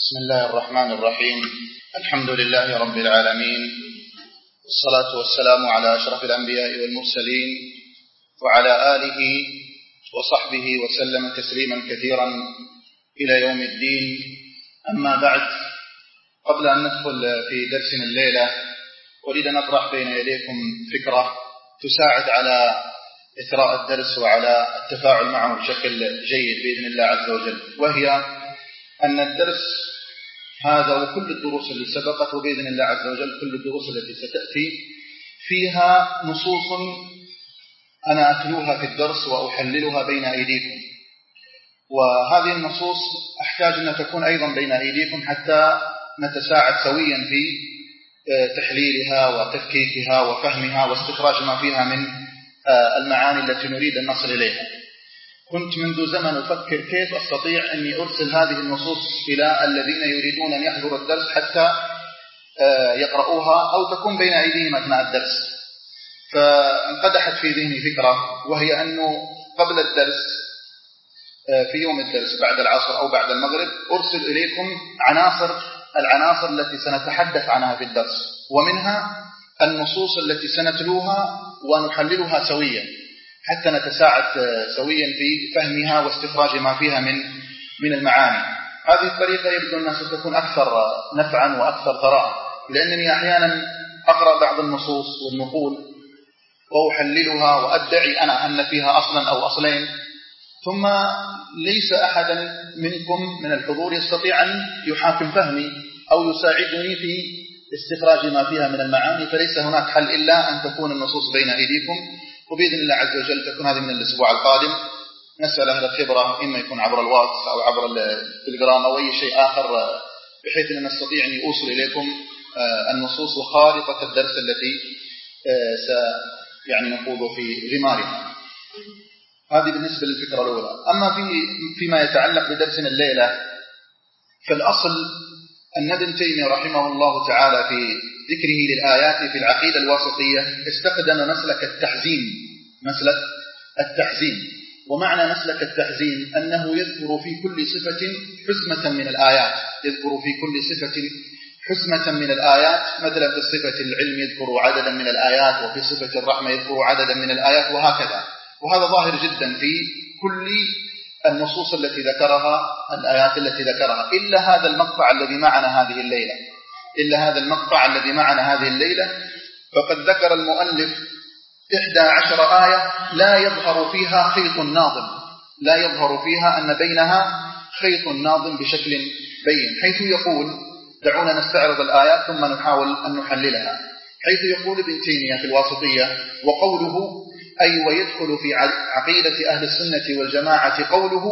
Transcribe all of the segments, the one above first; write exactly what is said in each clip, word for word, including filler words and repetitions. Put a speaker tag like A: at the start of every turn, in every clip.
A: بسم الله الرحمن الرحيم. الحمد لله رب العالمين، والصلاة والسلام على أشرف الأنبياء والمرسلين وعلى آله وصحبه وسلم تسليما كثيرا إلى يوم الدين. أما بعد، قبل أن ندخل في درسنا الليلة أريد أن أطرح بين يديكم فكرة تساعد على إثراء الدرس وعلى التفاعل معه بشكل جيد بإذن الله عز وجل، وهي أن الدرس هذا وكل الدروس اللي سبقت وبإذن الله عز وجل كل الدروس التي ستأتي فيها نصوص أنا أتلوها في الدرس وأحللها بين أيديكم، وهذه النصوص أحتاج أن تكون أيضا بين أيديكم حتى نتساعد سويا في تحليلها وتفكيكها وفهمها واستخراج ما فيها من المعاني التي نريد أن نصل إليها. كنت منذ زمن أفكر كيف أستطيع أني أرسل هذه النصوص إلى الذين يريدون أن يحضروا الدرس حتى يقرؤوها أو تكون بين أيديهم أثناء الدرس. فانقدحت في ذهني فكرة، وهي أنه قبل الدرس في يوم الدرس بعد العصر أو بعد المغرب أرسل إليكم عناصر العناصر التي سنتحدث عنها في الدرس، ومنها النصوص التي سنتلوها ونحللها سويا حتى نتساعد سويا في فهمها واستخراج ما فيها من من المعاني. هذه الطريقة يبدو أنها ستكون أكثر نفعا وأكثر ثراء، لأنني أحيانا أقرأ بعض النصوص والنقول وأحللها وأدعي أنا أن فيها أصلا أو أصلين، ثم ليس أحدا منكم من الحضور يستطيع أن يحاكم فهمي أو يساعدني في استخراج ما فيها من المعاني، فليس هناك حل إلا أن تكون النصوص بين أيديكم، وبإذن الله عز وجل تكون هذه من الأسبوع القادم. نسأل أهل الخبرة إما يكون عبر الواتس أو عبر التليجرام أو أي شيء آخر، بحيث أن نستطيع أن أوصل إليكم النصوص وخارطة الدرس التي س يعني نخوض في غمارها. هذه بالنسبة للفكرة الأولى. أما في فيما يتعلق بدرسنا الليلة، فالأصل أن ابن تيمية رحمه الله تعالى في ذكره للآيات في العقيدة الواسطية استخدم مسلك التحزين مسلك التحزين ومعنى مسلك التحزين أنه يذكر في كل صفة حزمة من الآيات يذكر في كل صفة حزمة من الآيات مثلا في صفة العلم يذكر عددا من الآيات، وفي صفة الرحمة يذكر عددا من الآيات، وهكذا. وهذا ظاهر جدا في كل النصوص التي ذكرها الآيات التي ذكرها، إلا هذا المقطع الذي معنا هذه الليلة إلا هذا المقطع الذي معنا هذه الليلة فقد ذكر المؤلف إحدى عشر آية لا يظهر فيها خيط ناظم لا يظهر فيها أن بينها خيط ناظم بشكل بين، حيث يقول، دعونا نستعرض الآيات ثم نحاول أن نحللها. حيث يقول ابن تيمية في الواسطية: وقوله أي ويدخل في عقيدة أهل السنة والجماعة قوله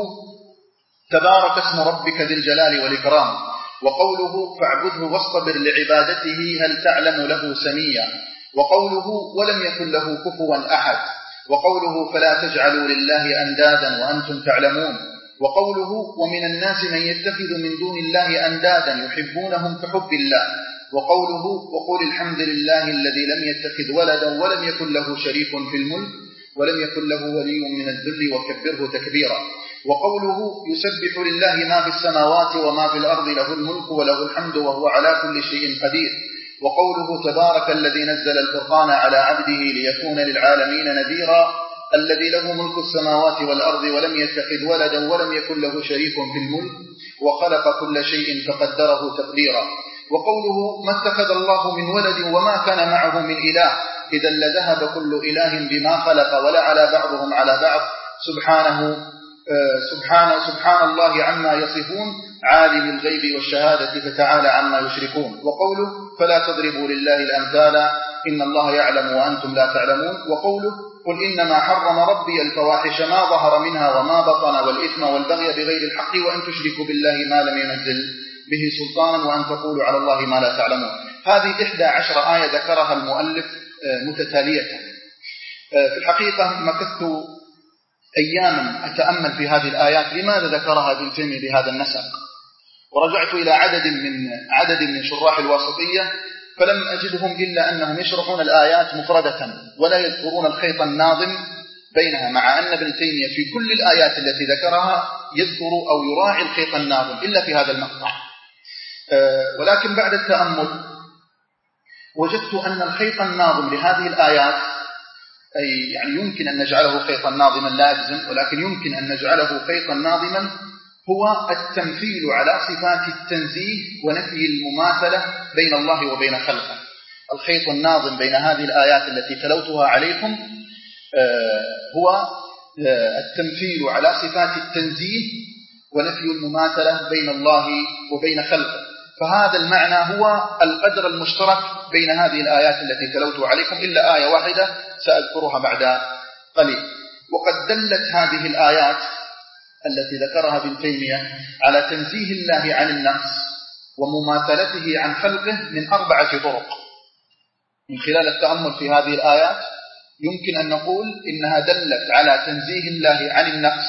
A: تبارك اسم ربك ذي الجلال والإكرام، وقوله فاعبده واصطبر لعبادته هل تعلم له سميا، وقوله ولم يكن له كفوا أحد، وقوله فلا تجعلوا لله أندادا وأنتم تعلمون، وقوله ومن الناس من يتخذ من دون الله أندادا يحبونهم كحب الله، وقوله وقل الحمد لله الذي لم يتخذ ولدا ولم يكن له شريك في الملك ولم يكن له ولي من الذل وكبره تكبيرا، وقوله يسبح لله ما في السماوات وما في الأرض له الملك وله الحمد وهو على كل شيء قدير، وقوله تبارك الذي نزل الفرقان على عبده ليكون للعالمين نذيرا الذي له ملك السماوات والأرض ولم يتخذ ولدا ولم يكن له شريك في الملك وخلق كل شيء فقدره تقديرا، وقوله ما اتخذ الله من ولد وما كان معه من إله إذا لذهب كل إله بما خلق ولا على بعضهم على بعض سبحانه سبحان سبحان الله عما يصفون عالم الغيب والشهادة فتعالى عما يشركون، وقوله فلا تضربوا لله الأمثال إن الله يعلم وأنتم لا تعلمون، وقوله قل إنما حرم ربي الفواحش ما ظهر منها وما بطن والإثم والبغي بغير الحق وأن تشركوا بالله ما لم ينزل به سلطانا وأن تقولوا على الله ما لا تعلمون. هذه إحدى عشر آية ذكرها المؤلف متتالية. في الحقيقة مكثت أياما أتأمل في هذه الآيات، لماذا ذكرها ابن تيمية بهذا النسق؟ ورجعت إلى عدد من عدد من شراح الواسطية فلم أجدهم إلا أنهم يشرحون الآيات مفردة ولا يذكرون الخيط الناظم بينها، مع أن ابن تيمية في كل الآيات التي ذكرها يذكر أو يراعي الخيط الناظم إلا في هذا المقطع. ولكن بعد التأمل وجدت أن الخيط الناظم لهذه الآيات، أي يعني يمكن أن نجعله خيطا ناظما لا أجزم، ولكن يمكن أن نجعله خيطا ناظما، هو التمثيل على صفات التنزيه ونفي المماثلة بين الله وبين خلقه. الخيط الناظم بين هذه الآيات التي تلوتها عليكم هو التمثيل على صفات التنزيه ونفي المماثلة بين الله وبين خلقه. فهذا المعنى هو القدر المشترك بين هذه الآيات التي تلوتها عليكم، إلا آية واحدة سأذكرها بعد قليل. وقد دلت هذه الآيات التي ذكرها ابن تيمية على تنزيه الله عن النقص ومماثلته عن خلقه من أربعة طرق. من خلال التأمل في هذه الآيات يمكن أن نقول إنها دلت على تنزيه الله عن النقص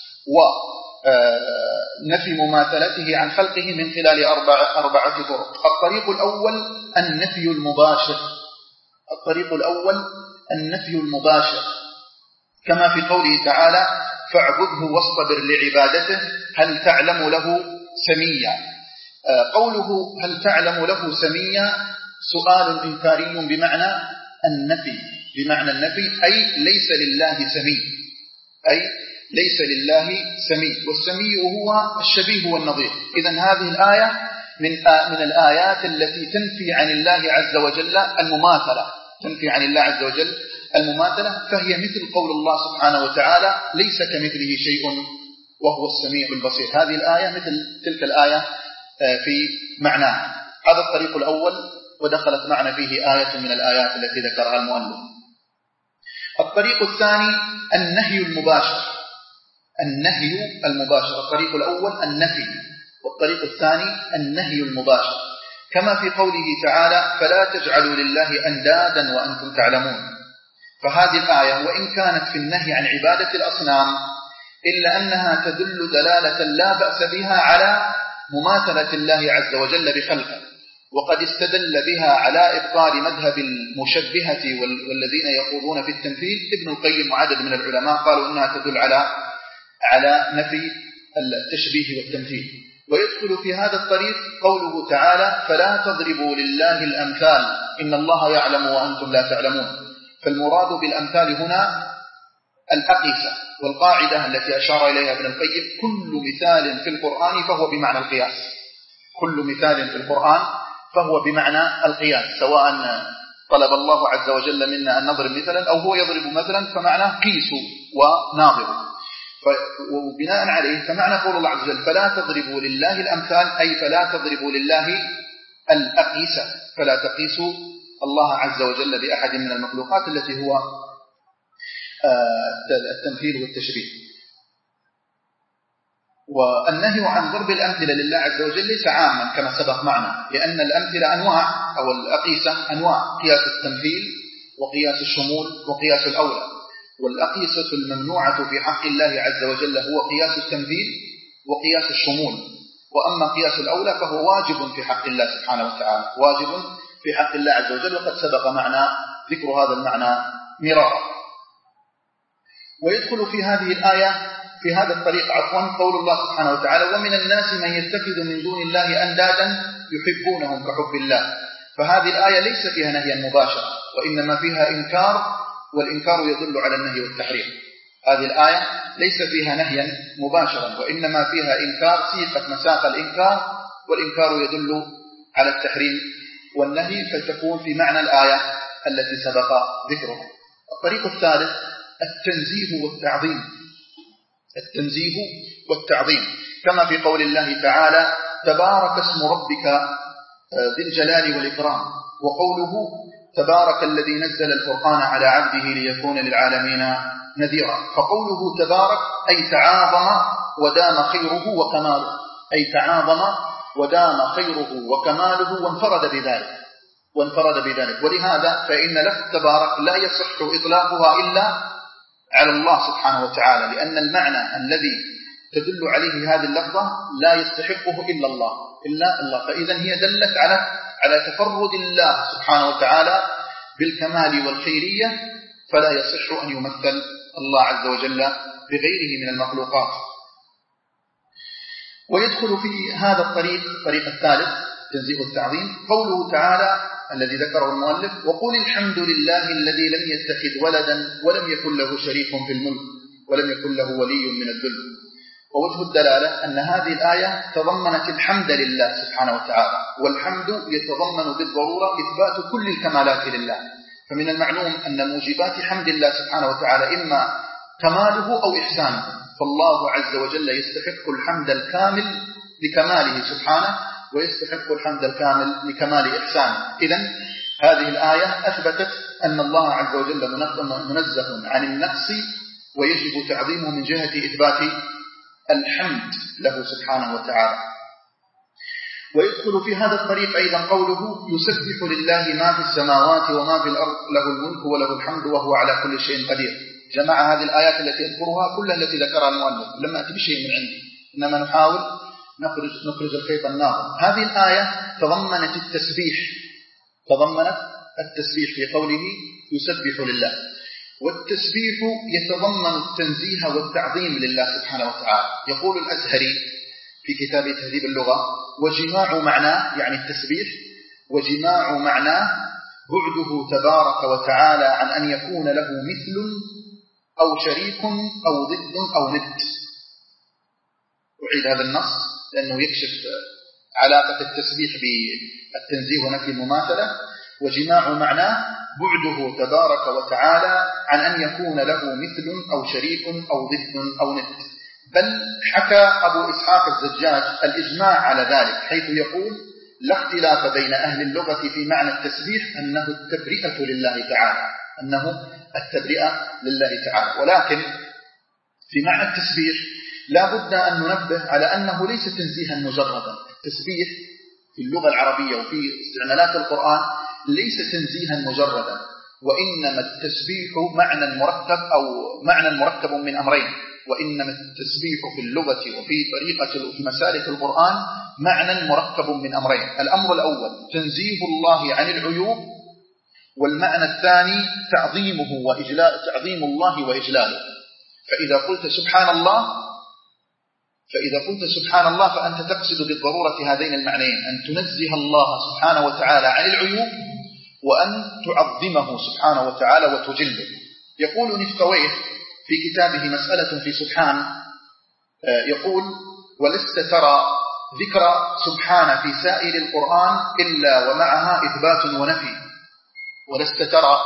A: ونفي مماثلته عن خلقه من خلال أربعة, أربعة طرق. الطريق الأول النفي المباشر الطريق الأول النفي المباشر كما في قوله تعالى: فاعبده واصطبر لعبادته هل تعلم له سميا. قوله هل تعلم له سميا سؤال إنكاري بمعنى النفي، بمعنى النفي أي ليس لله سمي، أي ليس لله سمي، والسمي هو الشبيه والنظير. إذن هذه الآية من من الآيات التي تنفي عن الله عز وجل المماثلة، تنفي عن الله عز وجل المماثلة، فهي مثل قول الله سبحانه وتعالى: ليس كمثله شيء وهو السميع البصير. هذه الآية مثل تلك الآية في معناها. هذا الطريق الأول، ودخلت معنا فيه آية من الآيات التي ذكرها المؤلف. الطريق الثاني النهي المباشر النهي المباشر الطريق الأول النفي، والطريق الثاني النهي المباشر، كما في قوله تعالى: فلا تجعلوا لله أندادا وأنتم تعلمون. فهذه الآية وإن كانت في النهي عن عبادة الأصنام، إلا أنها تدل دلالة لا بأس بها على مماثلة الله عز وجل بخلقه، وقد استدل بها على إبطال مذهب المشبهة والذين يقولون في التمثيل. ابن القيم وعدد من العلماء قالوا إنها تدل على على نفي التشبيه والتمثيل. ويدخل في هذا الطريق قوله تعالى: فلا تضربوا لله الأمثال إن الله يعلم وأنتم لا تعلمون. فالمراد بالأمثال هنا الأقيسة، والقاعدة التي أشار إليها ابن القيم: كل مثال في القرآن فهو بمعنى القياس، كل مثال في القرآن فهو بمعنى القياس، سواء طلب الله عز وجل منا أن نضرب مثلا أو هو يضرب مثلا، فمعنى قيسوا وناظروا. وبناء عليه فمعنى قول الله عز وجل: فلا تضربوا لله الأمثال، أي فلا تضربوا لله الأقيسة، فلا تقيسوا الله عز وجل بأحد من المخلوقات التي هو التمثيل والتشبيه. والنهي عن ضرب الأمثلة لله عز وجل ليس عاما كما سبق معنا، لأن الأمثلة أنواع، أو الأقيسة أنواع: قياس التمثيل وقياس الشمول وقياس الأولى. والأقيسة الممنوعة في حق الله عز وجل هو قياس التمثيل وقياس الشمول، وأما قياس الأولى فهو واجب في حق الله سبحانه وتعالى، واجب في حق الله عز وجل، وقد سبق معنا ذكر هذا المعنى مرارا. ويدخل في هذه الآية في هذا الطريق عفوا قول الله سبحانه وتعالى: ومن الناس من يتخذ من دون الله أندادا يحبونهم كحب الله. فهذه الآية ليس فيها نهيا مباشرا، وإنما فيها إنكار، والإنكار يدل على النهي والتحريم. هذه الآية ليس فيها نهيا مباشرا، وإنما فيها إنكار، صيغة مساق الإنكار، والإنكار يدل على التحريم والنهي، فتكون في معنى الآية التي سبق ذكرها. الطريق الثالث التنزيه والتعظيم التنزيه والتعظيم كما في قول الله تعالى: تبارك اسم ربك ذي الجلال والإكرام. وقوله: تبارك الذي نزل الفرقان على عبده ليكون للعالمين نذيرا. فقوله تبارك أي تعاظم ودام خيره وكماله، أي تعاظم ودام خيره وكماله وانفرد بذلك وانفرد بذلك ولهذا فإن لفظ تبارك لا يصح إطلاقها إلا على الله سبحانه وتعالى، لأن المعنى الذي تدل عليه هذه اللفظة لا يستحقه إلا الله إلا الله فإذا هي دلت على على تفرد الله سبحانه وتعالى بالكمال والخيرية، فلا يصح أن يمثل الله عز وجل بغيره من المخلوقات. ويدخل في هذا الطريق الطريق الثالث التنزيه والتعظيم. قوله تعالى الذي ذكره المؤلف: وقل الحمد لله الذي لم يتخذ ولدا ولم يكن له شريك في الملك ولم يكن له ولي من الذل. ووجه الدلالة أن هذه الآية تضمنت الحمد لله سبحانه وتعالى، والحمد يتضمن بالضرورة إثبات كل الكمالات لله، فمن المعلوم أن موجبات حمد الله سبحانه وتعالى إما كماله أو إحسانه، فالله عز وجل يستحق الحمد الكامل لكماله سبحانه، ويستحق الحمد الكامل لكمال إحسانه. إذن هذه الآية أثبتت أن الله عز وجل منزه عن النقص، ويجب تعظيمه من جهة إثبات الحمد له سبحانه وتعالى. ويدخل في هذا الطريق أيضا قوله: يسبح لله ما في السماوات وما في الأرض له الملك وله الحمد وهو على كل شيء قدير. جمع هذه الآيات التي يذكرها كلها التي ذكرها المؤلف، لم أتي بشيء من عندي، إنما نحاول نخرج, نخرج الخيط الناظم. هذه الآية تضمنت التسبيح، تضمنت التسبيح في قوله يسبح لله، والتسبيح يتضمن التنزيه والتعظيم لله سبحانه وتعالى. يقول الأزهري في كتاب تهذيب اللغة: وجماع معناه، يعني التسبيح، وجماع معناه بعده تبارك وتعالى عن أن يكون له مثل أو شريك أو ضد أو ند. أعيد هذا النص لأنه يكشف علاقة التسبيح بالتنزيه ونفي المماثلة. وجماع معناه بعده تبارك وتعالى عن أن يكون له مثل أو شريك أو ضد أو ند. بل حكى أبو إسحاق الزجاج الإجماع على ذلك، حيث يقول: لا اختلاف بين أهل اللغة في معنى التسبيح أنه التبرئة لله تعالى، أنه التبرئة لله تعالى. ولكن في معنى التسبيح لا بد أن ننبه على أنه ليس تنزيها مجردا. التسبيح في اللغة العربية وفي استعمالات القرآن ليس تنزيها مجردا، وإنما التسبيح معنى مركب أو معنى مركب من أمرين. وإنما التسبيح في اللغة وفي طريقة وفي مسالك القرآن معنى مركب من أمرين. الأمر الأول تنزيه الله عن العيوب، والمعنى الثاني تعظيمه وإجلال تعظيم الله وإجلاله. فإذا قلت سبحان الله فإذا قلت سبحان الله فأنت تقصد بالضرورة هذين المعنيين: أن تنزه الله سبحانه وتعالى عن العيوب، وأن تعظمه سبحانه وتعالى وتجله. يقول نفتويه في كتابه مسألة في سبحان، يقول: ولست ترى ذكر سبحان في سائر القرآن إلا ومعها إثبات ونفي. ولست ترى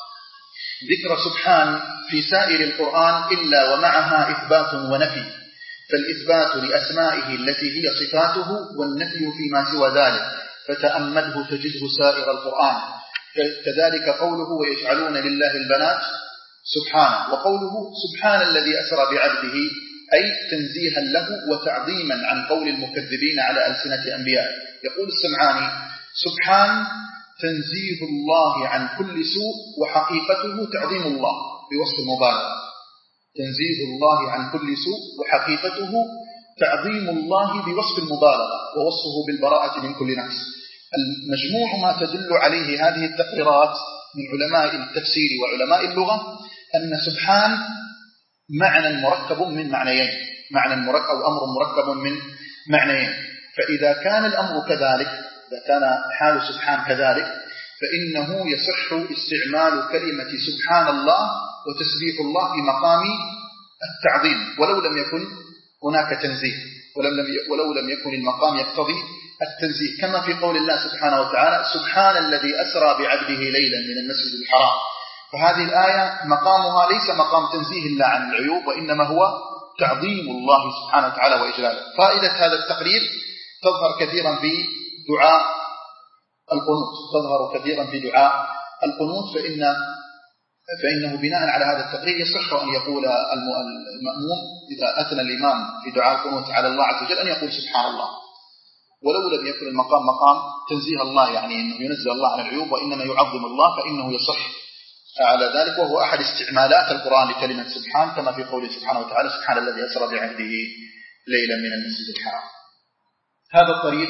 A: ذكر سبحان في سائر القرآن إلا ومعها إثبات ونفي، فالإثبات لأسمائه التي هي صفاته، والنفي فيما سوى ذلك، فتأمله تجده سائر القرآن. كذلك قوله: ويجعلون لله البنات سبحانه، وقوله سبحان الذي أسرى بعبده، أي تنزيها له وتعظيما عن قول المكذبين على ألسنة أنبيائه. يقول السمعاني: سبحان تنزيه الله عن كل سوء، وحقيقته تعظيم الله بوصف المبالغة. تنزيه الله عن كل سوء وحقيقته تعظيم الله بوصف المبالغة، ووصفه بالبراءة من كل نقص. المجموع ما تدل عليه هذه التقريرات من علماء التفسير وعلماء اللغة أن سبحان معنى مركب من معنيين، معنى مركب أو أمر مركب من معنيين. فإذا كان الأمر كذلك، إذا كان حال سبحان كذلك، فإنه يصح استعمال كلمة سبحان الله وتسبيح الله في مقام التعظيم، ولو لم يكن هناك تنزيه، ولو لم يكن المقام يقتضي التنزيه، كما في قول الله سبحانه وتعالى: سبحان الذي أسرى بعبده ليلا من المسجد الحرام. فهذه الآية مقامها ليس مقام تنزيه الله عن العيوب، وإنما هو تعظيم الله سبحانه وتعالى وإجلاله. فائدة هذا التقرير تظهر كثيرا في دعاء القنوت، تظهر كثيرا في دعاء القنوت، فإن فإنه بناء على هذا التقرير يصح أن يقول المأموم إذا أثنى الإمام في دعاء القنوت على الله عز وجل أن يقول سبحان الله، ولو لم يكن المقام مقام تنزيه الله، يعني أنه ينزل الله عن العيوب، وإنما يعظم الله، فإنه يصح على ذلك. وهو أحد استعمالات القرآن لكلمة سبحان، كما في قوله سبحانه وتعالى: سبحان الذي أسرى بعبده ليلا من المسجد الحرام. هذا الطريق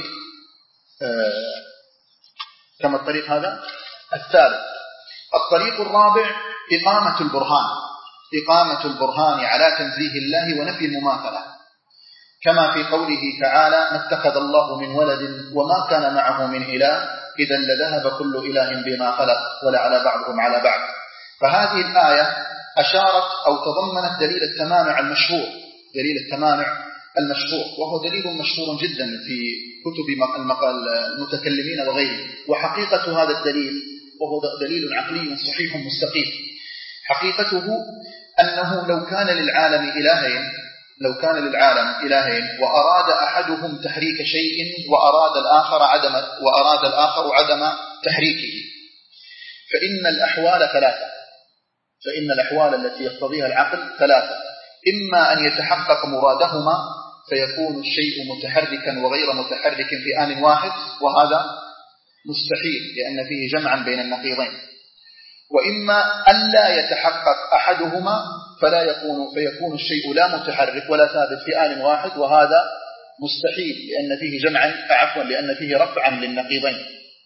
A: آه كما الطريق هذا الثالث. الطريق الرابع إقامة البرهان، إقامة البرهان على تنزيه الله ونفي المماثلة. كما في قوله تعالى ما اتخذ الله من ولد وما كان معه من إله إذا لذهب كل إله بما خلق ولعلى بعضهم على بعض. فهذه الآية أشارت أو تضمنت دليل التمانع المشهور، دليل التمانع المشهور، وهو دليل مشهور جدا في كتب المتكلمين وغيره. وحقيقة هذا الدليل وهو دليل عقلي صحيح مستقيم، حقيقته أنه لو كان للعالم إلهين لو كان للعالم إلهين وأراد أحدهم تحريك شيء وأراد الآخر عدم وأراد الآخر عدم تحريكه، فإن الأحوال ثلاثة فإن الأحوال التي يقتضيها العقل ثلاثة: إما أن يتحقق مرادهما فيكون الشيء متحركا وغير متحرك في آن واحد، وهذا مستحيل لأن فيه جمعا بين النقيضين، وإما أن لا يتحقق أحدهما فلا يكون فيكون الشيء لا متحرك ولا ثابت في آن واحد، وهذا مستحيل لأن فيه جمعا عفوا لأن فيه رفعا للنقيضين.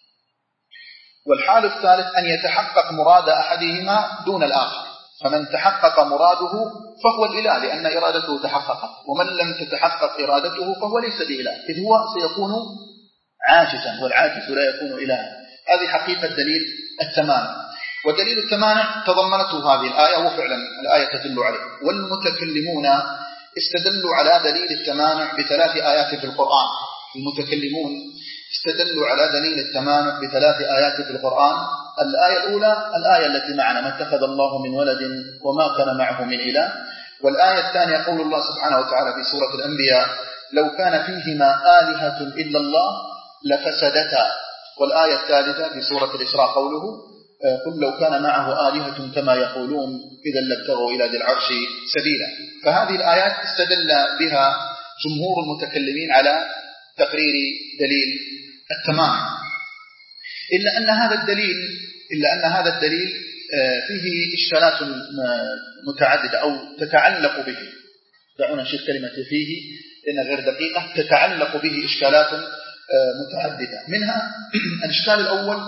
A: والحال الثالث أن يتحقق مراد أحدهما دون الآخر، فمن تحقق مراده فهو الإله لأن إرادته تحققت، ومن لم تتحقق إرادته فهو ليس بإله إذ هو سيكون عاجزا، والعاجز لا يكون إلها. هذه حقيقة دليل التمانع. ودليل التمانع تضمنته هذه الآية، وفعلا الآية تدل عليه. والمتكلمون استدلوا على دليل التمانع بثلاث آيات في القرآن. المتكلمون استدلوا على دليل التمانع بثلاث آيات في القرآن. الآية الأولى الآية التي معنا ما اتخذ الله من ولد وما كان معه من إله. والآية الثانية قول الله سبحانه وتعالى في سورة الأنبياء لو كان فيهما آلهة إلا الله لفسدتا. والآية الثالثة في سورة الإسراء قوله قل لو كان معه آلهة كما يقولون إذا لابتغوا إلى ذي العرش سبيلا. فهذه الآيات استدل بها جمهور المتكلمين على تقرير دليل التمانع، إلا أن هذا الدليل إلا أن هذا الدليل فيه إشكالات متعددة أو تتعلق به. دعونا نشوف كلمة فيه لأنها غير دقيقة. تتعلق به إشكالات متعددة، منها الإشكال الأول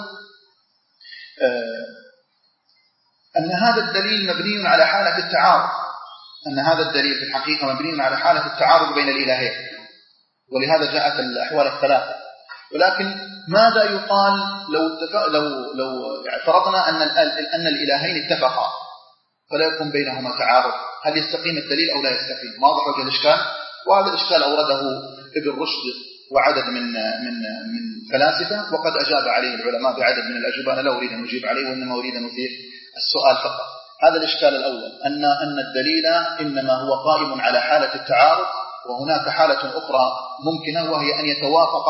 A: أن هذا الدليل مبني على حالة التعارض أن هذا الدليل في الحقيقة مبني على حالة التعارض بين الإلهين، ولهذا جاءت الأحوال الثلاثة. ولكن ماذا يقال لو لو لو فرضنا أن أن الإلهين اتفقا فلا يكون بينهما تعارض؟ هل يستقيم الدليل أو لا يستقيم؟ واضح وجه الإشكال. وهذا الإشكال أورده ابن رشد وعدد من من من فلاسفة، وقد أجاب عليه العلماء بعدد من الأجوبة. أنا لا أريد أن أجيب عليه وإنما أريد أن أثير السؤال فقط. هذا الإشكال الأول أن أن الدليل إنما هو قائم على حالة التعارض، وهناك حالة أخرى ممكنة وهي أن يتوافق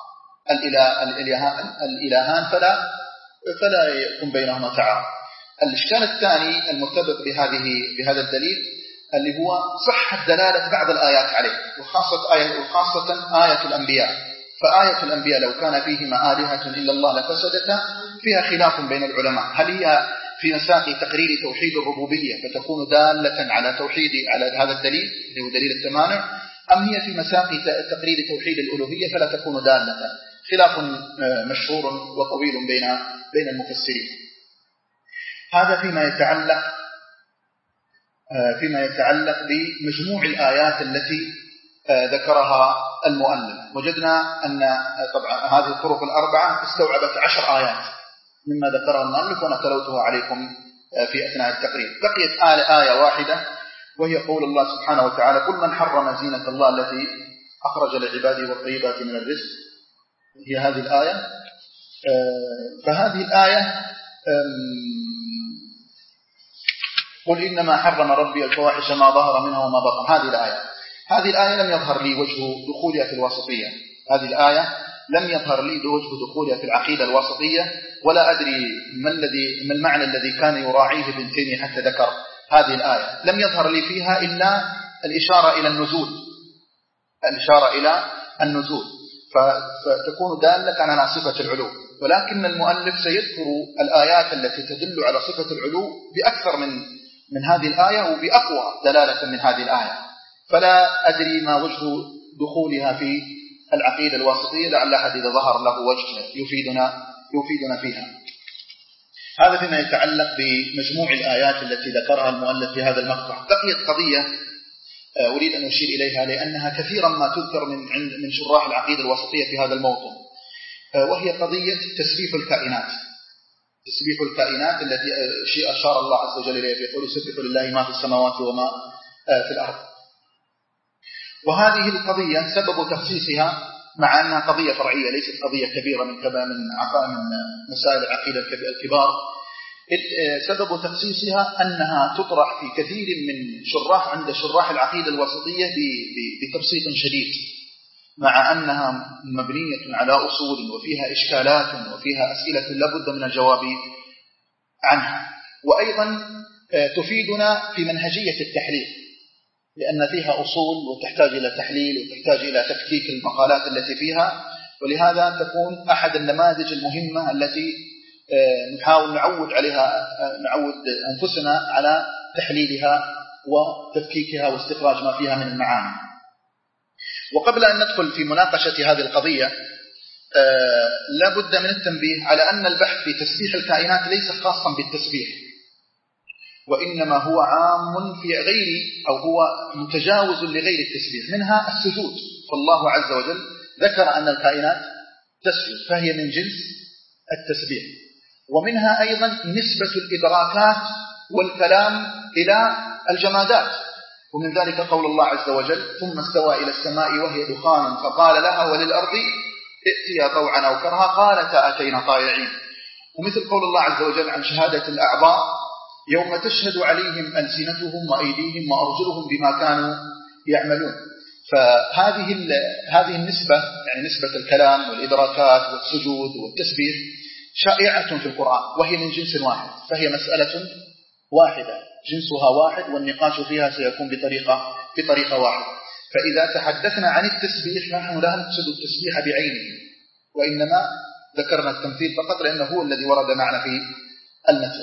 A: الإلهان فلا فلا يكون بينهما تعارض. الإشكال الثاني المرتبط بهذه بهذا الدليل اللي هو صحة دلالة بعض الآيات عليه، وخاصة آية وخاصة آية الأنبياء. فآية الأنبياء لو كان فيهما آلهة إلا الله لفسدتا فيها خلاف بين العلماء، هل هي في مساق تقرير توحيد الربوبية فتكون دالة على توحيد على هذا الدليل اللي هو دليل التمانع، أم هي في مساق تقرير توحيد الألوهية فلا تكون دالة؟ خلاف مشهور وطويل بين بين المفسرين. هذا فيما يتعلق فيما يتعلق بمجموع الآيات التي ذكرها المؤلف. وجدنا أن طبعا هذه الطرق الأربعة استوعبت عشر آيات مما ذكرها المؤلف وأنا تلوتها عليكم في أثناء التقرير. بقيت آية واحدة وهي قول الله سبحانه وتعالى قل من حرم زينة الله التي أخرج لعباده والطيبات من الرزق. هي هذه الآية. فهذه الآية قل إنما حرم ربي الفواحش ما ظهر منها وما بطن. هذه الآية هذه الآية لم يظهر لي وجه دخولها في الوسطية. هذه الآية لم يظهر لي وجه دخولها في العقيدة الوسطية، ولا أدري ما الذي ما المعنى الذي كان يراعيه ابن تيمية حتى ذكر هذه الآية. لم يظهر لي فيها إلا الإشارة إلى النزول الإشارة إلى النزول فتكون دالة على صفة العلو. ولكن المؤلف سيذكر الآيات التي تدل على صفة العلو بأكثر من من هذه الآية وبأقوى دلالة من هذه الآية، فلا أدري ما وجه دخولها في العقيدة الواسطية، لعل أحد إذا ظهر له وجه يفيدنا يفيدنا فيها. هذا فيما يتعلق بمجموع الآيات التي ذكرها المؤلف في هذا المقطع. بقيت قضية أريد أن أشير إليها لأنها كثيرا ما تذكر من من شراح العقيدة الوسطية في هذا الموطن، وهي قضية تسبيح الكائنات. تسبيح الكائنات التي شيء أشار الله عز وجل إليه يقول يسبح لله ما في السماوات وما في الأرض. وهذه القضية سبب تخصيصها مع أنها قضية فرعية ليست قضية كبيرة من من من مسائل العقيدة الكبار، سبب تخصيصها أنها تطرح في كثير من شراح عند شراح العقيدة الوسطية بتبسيط شديد، مع أنها مبنية على أصول وفيها إشكالات وفيها أسئلة لابد من الجواب عنها، وأيضا تفيدنا في منهجية التحليل لأن فيها أصول وتحتاج إلى تحليل وتحتاج إلى تفكيك المقالات التي فيها، ولهذا تكون أحد النماذج المهمة التي نحاول نعود عليها نعود أنفسنا على تحليلها وتفكيكها واستخراج ما فيها من المعاني. وقبل أن ندخل في مناقشة هذه القضية لا بد من التنبيه على أن البحث في تسبيح الكائنات ليس خاصا بالتسبيح، وإنما هو عام في غير أو هو متجاوز لغير التسبيح، منها السجود، فالله عز وجل ذكر أن الكائنات تسجد فهي من جنس التسبيح، ومنها أيضا نسبة الإدراكات والكلام إلى الجمادات، ومن ذلك قول الله عز وجل ثم استوى إلى السماء وهي دخان فقال لها وللأرض ائتيا طوعا أو كرها قالتا أتينا طائعين، ومثل قول الله عز وجل عن شهادة الأعضاء يوم تشهد عليهم ألسنتهم وأيديهم وأرجلهم بما كانوا يعملون. فهذه هذه النسبة يعني نسبة الكلام والإدراكات والسجود والتسبيح شائعة في القرآن، وهي من جنس واحد، فهي مسألة واحدة جنسها واحد، والنقاش فيها سيكون بطريقة بطريقة واحدة. فإذا تحدثنا عن التسبيح نحن لا نقصد التسبيح بعينه، وإنما ذكرنا التمثيل فقط لأنه هو الذي ورد معنا في المثل.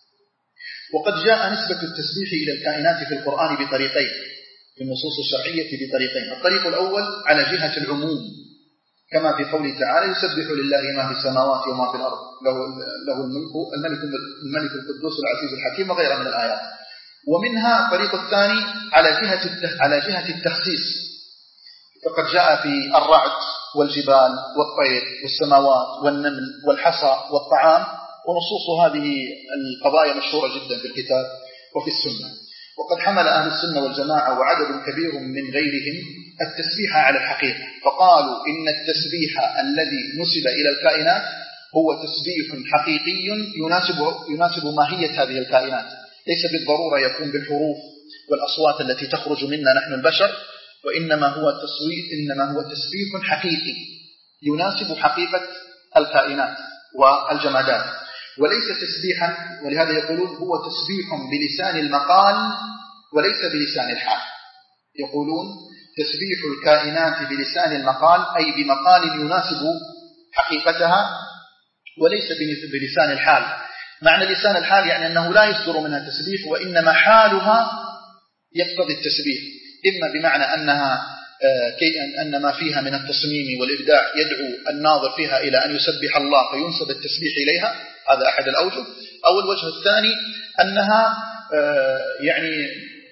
A: وقد جاء نسبة التسبيح إلى الكائنات في القرآن بطريقين في النصوص الشرعية بطريقين. الطريق الأول على جهة العموم كما في قوله تعالى يسبح لله ما في السماوات وما في الأرض له, له الملك الملك, الملك القدوس العزيز الحكيم وغيرها من الآيات. ومنها الطريق الثاني على جهة على جهة التخصيص، فقد جاء في الرعد والجبال والطير والسماوات والنمل والحصى والطعام، ونصوص هذه القضايا مشهورة جدا في الكتاب وفي السنة. وقد حمل أهل السنة والجماعة وعدد كبير من غيرهم التسبيح على الحقيقة، فقالوا إن التسبيح الذي نسب إلى الكائنات هو تسبيح حقيقي يناسب, يناسب ماهية هذه الكائنات، ليس بالضرورة يكون بالحروف والأصوات التي تخرج منا نحن البشر، وإنما هو تصويت إنما هو تسبيح حقيقي يناسب حقيقة الكائنات والجمادات، وليس تسبيحا. ولهذا يقولون هو تسبيح بلسان المقال وليس بلسان الحال. يقولون تسبيح الكائنات بلسان المقال أي بمقال يناسب حقيقتها وليس بلسان الحال. معنى لسان الحال يعني أنه لا يصدر منها تسبيح، وإنما حالها يقتضي التسبيح، إما بمعنى أنها أن ما فيها من التصميم والإبداع يدعو الناظر فيها إلى أن يسبح الله فينسب التسبيح إليها، هذا أحد الأوجه. أو الوجه الثاني أنها يعني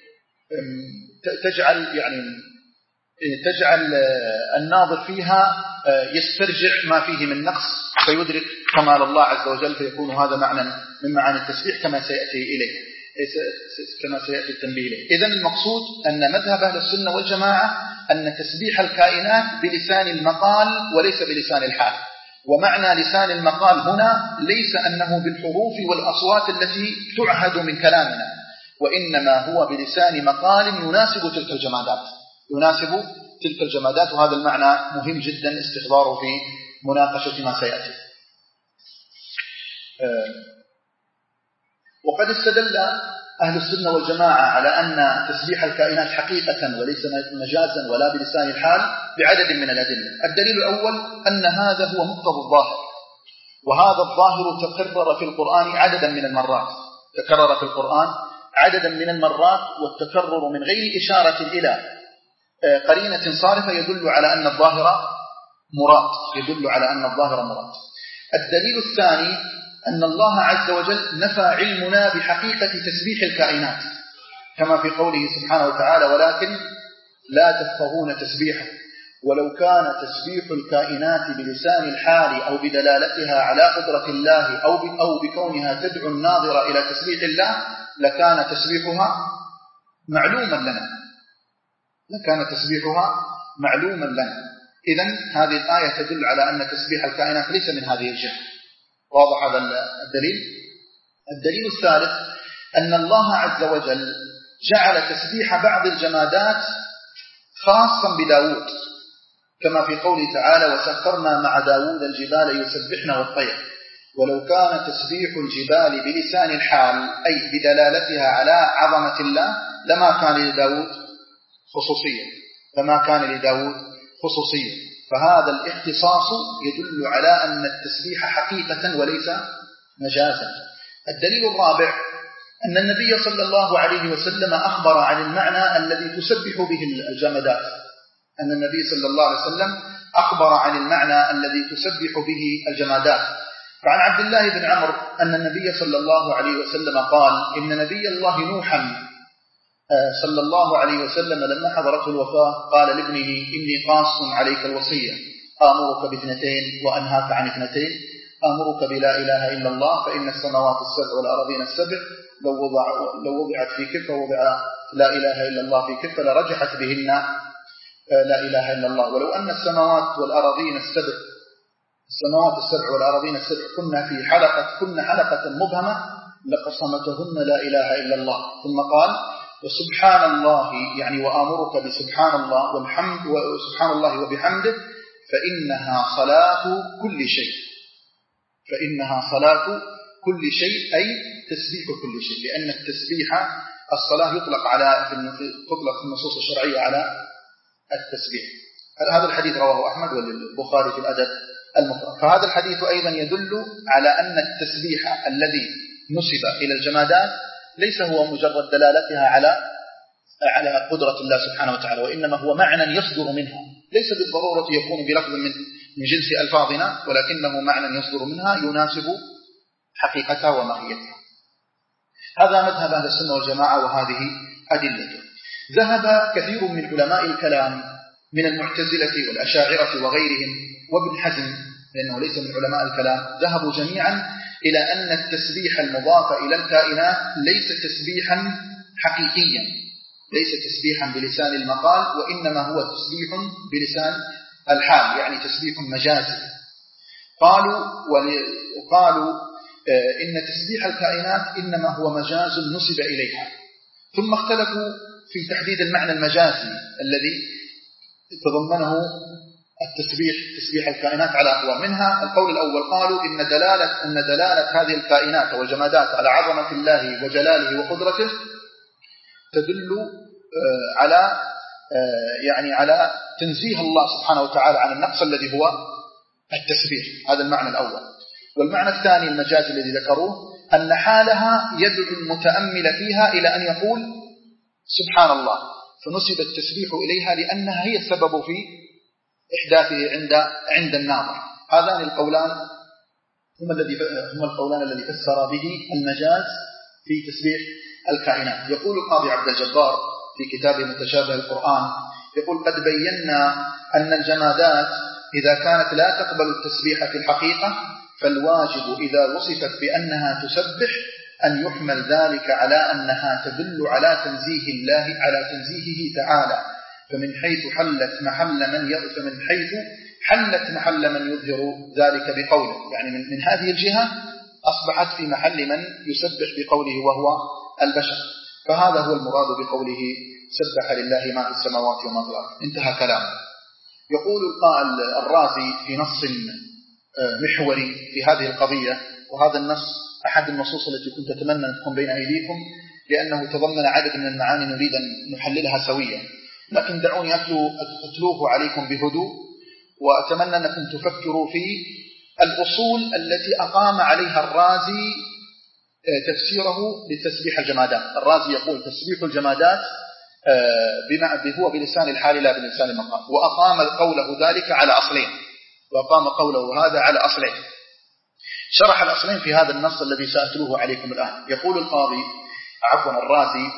A: تجعل يعني تجعل الناظر فيها يسترجع ما فيه من نقص فيدرك كمال الله عز وجل، فيكون هذا معنى من معاني التسبيح كما سيأتي إليه كما سيأتي التنبيه إليه. إذن المقصود أن مذهب أهل السنة والجماعة أن تسبيح الكائنات بلسان المقال وليس بلسان الحال. ومعنى لسان المقال هنا ليس أنه بالحروف والأصوات التي تعهد من كلامنا، وإنما هو بلسان مقال يناسب تلك الجمادات يناسب تلك الجمادات وهذا المعنى مهم جدا استحضاره في مناقشة ما سيأتي. وقد استدل أهل السنة والجماعة على أن تسبيح الكائنات حقيقة وليس مجازا ولا بلسان الحال بعدد من الأدلة. الدليل الأول أن هذا هو مقتضى الظاهر، وهذا الظاهر تكرر في القرآن عددا من المرات تكرر في القرآن عددا من المرات والتكرر من غير إشارة إلى قرينة صارفة يدل على أن الظاهر مراد يدل على أن الظاهر مراد. الدليل الثاني أن الله عز وجل نفى علمنا بحقيقة تسبيح الكائنات، كما في قوله سبحانه وتعالى ولكن لا تفقهون تسبيحه. ولو كان تسبيح الكائنات بلسان الحال أو بدلالتها على قدرة الله أو أو بكونها تدعو الناظر إلى تسبيح الله لكان تسبيحها معلوما لنا لكان تسبيحها معلوما لنا. إذن هذه الآية تدل على أن تسبيح الكائنات ليس من هذه الجهة. واضح هذا الدليل؟ الدليل الثالث أن الله عز وجل جعل تسبيح بعض الجمادات خاصا بداود، كما في قوله تعالى وسخرنا مع داود الجبال يسبحن والطير. ولو كان تسبيح الجبال بلسان الحال أي بدلالتها على عظمة الله لما كان لداود خصوصية لما كان لداود خصوصية. فهذا الاختصاص يدل على أن التسبيح حقيقة وليس مجازا. الدليل الرابع أن النبي صلى الله عليه وسلم أخبر عن المعنى الذي تسبح به الجمادات. أن النبي صلى الله عليه وسلم أخبر عن المعنى الذي تسبح به الجمادات. فعن عبد الله بن عمرو أن النبي صلى الله عليه وسلم قال إن نبي الله نوحا صلى الله عليه وسلم لما حضرته الوفاة قال لابنه إني قاص عليك الوصية آمرك باثنتين وأنهاك عن اثنتين آمرك بلا إله إلا الله فإن السماوات السبع والأراضين السبع لو, وضع لو وضعت في كفة ووضع لا إله إلا الله في كفة لرجحت بهن لا إله إلا الله. ولو أن السماوات والأراضين السبع السماوات السبع والأراضين السبع كنا في حلقة كنا حلقة مبهمة لقسمتهن لا إله إلا الله. ثم قال وسبحان الله يعني وآمرك بسبحان الله والحمد وسبحان الله وبحمده فإنها صلاة كل شيء فإنها صلاة كل شيء أي تسبيح كل شيء. لأن التسبيح الصلاة يطلق على تطلق في النصوص الشرعية على التسبيح. هذا الحديث رواه أحمد والبخاري في الأدب المفرد. فهذا الحديث أيضا يدل على أن التسبيح الذي نسب إلى الجمادات ليس هو مجرد دلالتها على على قدرة الله سبحانه وتعالى، وإنما هو معنى يصدر منها، ليس بالضرورة يكون بلفظ من من جنس ألفاظنا، ولكنه معنى يصدر منها يناسب حقيقتها وماهيتها. هذا مذهب أهل السنة والجماعة وهذه أدلته. ذهب كثير من علماء الكلام من المعتزلة والأشاعرة وغيرهم وابن حزم لأنه ليس من علماء الكلام ذهبوا جميعا إلى أن التسبيح المضاف إلى الكائنات ليس تسبيحا حقيقيا، ليس تسبيحا بلسان المقال، وإنما هو تسبيح بلسان الحال، يعني تسبيح مجازي. قالوا وقالوا إن تسبيح الكائنات إنما هو مجاز نسب إليها. ثم اختلفوا في تحديد المعنى المجازي الذي تضمنه التسبيح تسبيح الكائنات على أقوال. منها القول الأول قالوا إن دلالة أن دلالة هذه الكائنات والجمادات على عظمة الله وجلاله وقدرته تدل على يعني على تنزيه الله سبحانه وتعالى عن النقص الذي هو التسبيح. هذا المعنى الأول. والمعنى الثاني المجاز الذي ذكروه أن حالها يدعو المتأمل فيها إلى أن يقول سبحان الله، فنسب التسبيح إليها لأنها هي السبب في إحداثه عند عند الناظر. هذان القولان هما الذي هما القولان الذي فسر به المجاز في تسبيح الكائنات. يقول القاضي عبد الجبار في كتابه متشابه القرآن يقول قد بينا أن الجمادات إذا كانت لا تقبل التسبيح في الحقيقة فالواجب إذا وصفت بأنها تسبح أن يحمل ذلك على أنها تدل على تنزيه الله على تنزيهه تعالى، فمن حيث حلت محل من يظهر من حيث حلت محل من يظهر ذلك بقوله، يعني من, من هذه الجهة أصبحت في محل من يسبح بقوله وهو البشر. فهذا هو المراد بقوله سبح لله ما في السماوات وما في الأرض. انتهى كلامه. يقول القائل الرازي في نص محوري في هذه القضية، وهذا النص أحد النصوص التي كنت أتمنى أن تكون بين أيديكم لأنه تضمن عدد من المعاني نريد أن نحللها سويا، لكن دعوني أتلوه عليكم بهدوء، وأتمنى أنكم تفكروا في الأصول التي أقام عليها الرازي تفسيره لتسبيح الجمادات. الرازي يقول تسبيح الجمادات بما هو بلسان الحال لا بلسان المقال، وأقام قوله ذلك على أصلين، وأقام قوله هذا على أصلين. شرح الأصلين في هذا النص الذي سأتلوه عليكم الآن. يقول القاضي عفوا الرازي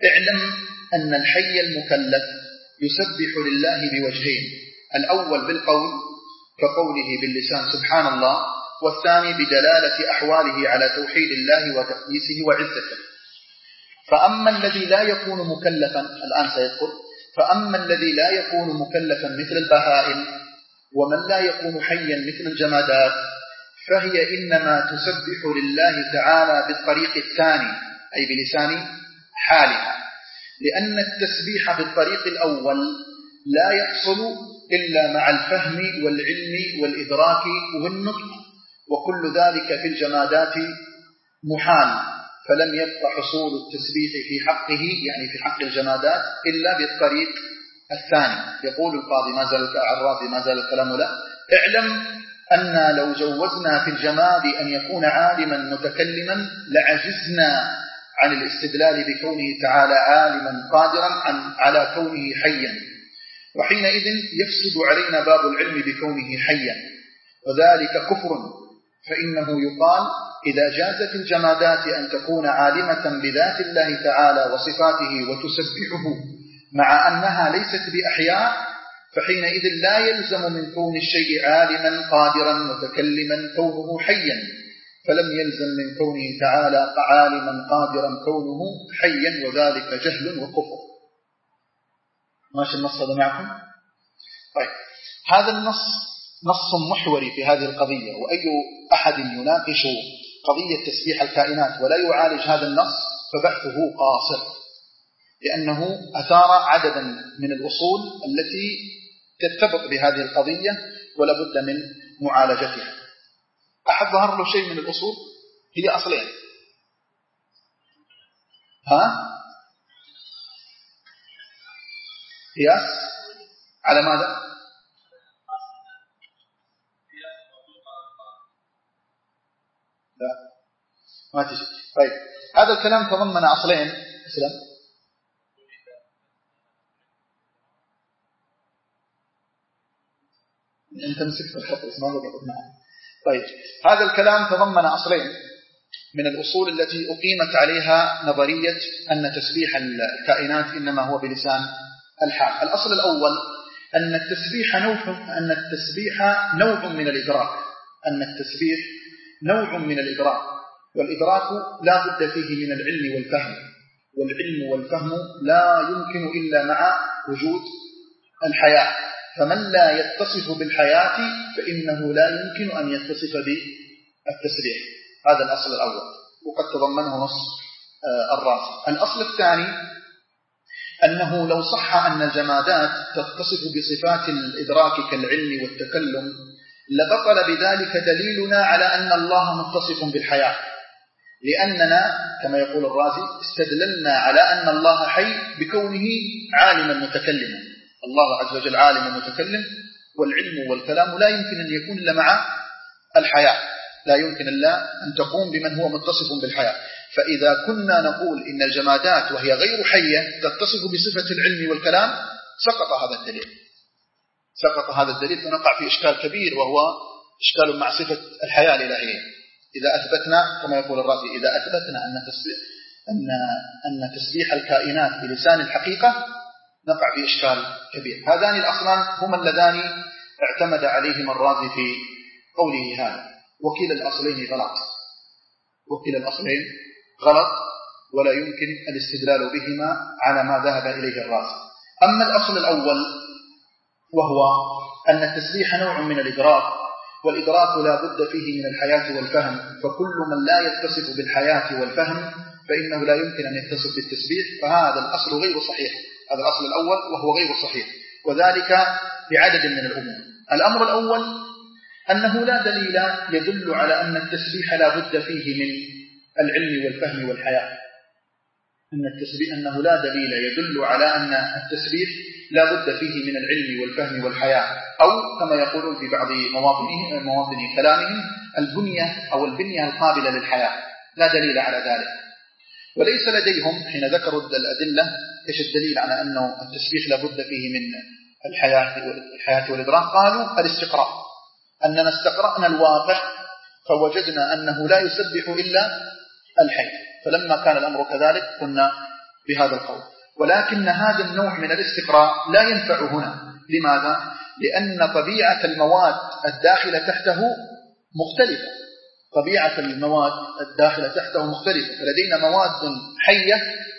A: اعلم أن الحي المكلف يسبح لله بوجهين، الأول بالقول كقوله باللسان سبحان الله، والثاني بدلالة أحواله على توحيد الله وتقديسه وعزته. فأما الذي لا يكون مكلفا، الآن سيذكر، فأما الذي لا يكون مكلفا مثل البهائم ومن لا يكون حيا مثل الجمادات فهي إنما تسبح لله تعالى بالطريق الثاني أي بلسان حالها، لأن التسبيح بالطريق الأول لا يحصل إلا مع الفهم والعلم والإدراك والنطق، وكل ذلك في الجمادات محال، فلم يبق حصول التسبيح في حقه يعني في حق الجمادات إلا بالطريق الثاني. يقول القاضي ما زال الرازي ما زال الكلام له: اعلم أن لو جوزنا في الجماد أن يكون عالما متكلما لعجزنا عن الاستدلال بكونه تعالى عالما قادرا عن على كونه حيا، وحينئذ يفسد علينا باب العلم بكونه حيا، وذلك كفر، فإنه يقال إذا جازت الجمادات أن تكون عالمة بذات الله تعالى وصفاته وتسبحه مع أنها ليست بأحياء، فحينئذ لا يلزم من كون الشيء عالما قادرا متكلما كونه حيا، فلم يلزم من كونه تعالى عالما قادرا كونه حيا، وذلك جهل وكفر. ماشي النص هذا معكم؟ طيب، هذا النص نص محوري في هذه القضية، وأي أحد يناقش قضية تسبيح الكائنات ولا يعالج هذا النص فبحثه قاصر، لأنه أثار عددا من الأصول التي ترتبط بهذه القضية ولا بد من معالجتها. أحد ظهر له شيء من الأصول؟ هي أصلين. ها؟ قياس على ماذا؟ لا ما تجي. طيب، هذا الكلام تضمن أصلين. اسلام أنت مسكت الخط بس ما ضبطت معه. طيب، هذا الكلام تضمن أصلين من الأصول التي أقيمت عليها نظرية أن تسبيح الكائنات إنما هو بلسان الحال. الأصل الأول أن التسبيح نوع أن التسبيح نوع من الإدراك أن التسبيح نوع من الإدراك، والإدراك لا بد فيه من العلم والفهم، والعلم والفهم لا يمكن إلا مع وجود الحياة، فمن لا يتصف بالحياة فإنه لا يمكن أن يتصف بالتسبيح. هذا الأصل الأول، وقد تضمنه نص الرازي. الأصل الثاني أنه لو صح أن الجمادات تتصف بصفات الإدراك كالعلم والتكلم لبطل بذلك دليلنا على أن الله متصف بالحياة، لأننا كما يقول الرازي استدللنا على أن الله حي بكونه عالما متكلما. الله عز وجل عالم متكلم، والعلم والكلام لا يمكن أن يكون إلا مع الحياة، لا يمكن إلا أن تقوم بمن هو متصف بالحياة. فإذا كنا نقول إن الجمادات وهي غير حية تتصف بصفة العلم والكلام سقط هذا الدليل سقط هذا الدليل فنقع في إشكال كبير، وهو إشكال مع صفة الحياة الإلهية. إذا أثبتنا كما يقول الرازي إذا أثبتنا أن تسبيح, أن أن تسبيح الكائنات بلسان الحقيقة نقع في إشكال كبير. هذان الأصلان هما اللذان اعتمد عليهما الرازي في قوله هذا. وكلا الأصلين غلط وكلا الأصلين غلط ولا يمكن الاستدلال بهما على ما ذهب إليه الرازي. أما الأصل الأول وهو أن التسبيح نوع من الإدراك، والإدراك لا بد فيه من الحياة والفهم، فكل من لا يتصف بالحياة والفهم فإنه لا يمكن أن يتصف بالتسبيح، فهذا الأصل غير صحيح. هذا الأصل الأول وهو غير صحيح، وذلك لعدد من الأمور. الأمر الأول أنه لا دليل يدل على أن التسبيح لا بد فيه من العلم والفهم والحياة أن التسبيح أنه لا دليل يدل على أن التسبيح لا بد فيه من العلم والفهم والحياة، أو كما يقولون في بعض مواطنه مواطن كلامهم البنية أو البنية القابلة للحياة، لا دليل على ذلك. وليس لديهم حين ذكروا الأدلة إيش الدليل على أنه التسبيح لا بد فيه من الحياة الحياة والإدراك؟ قالوا الاستقراء، أننا استقرأنا الواقع فوجدنا أنه لا يسبح إلا الحي، فلما كان الأمر كذلك قلنا بهذا القول. ولكن هذا النوع من الاستقراء لا ينفع هنا. لماذا؟ لأن طبيعة المواد الداخلة تحته مختلفة. طبيعة المواد الداخلة تحته مختلفة. فلدينا مواد حية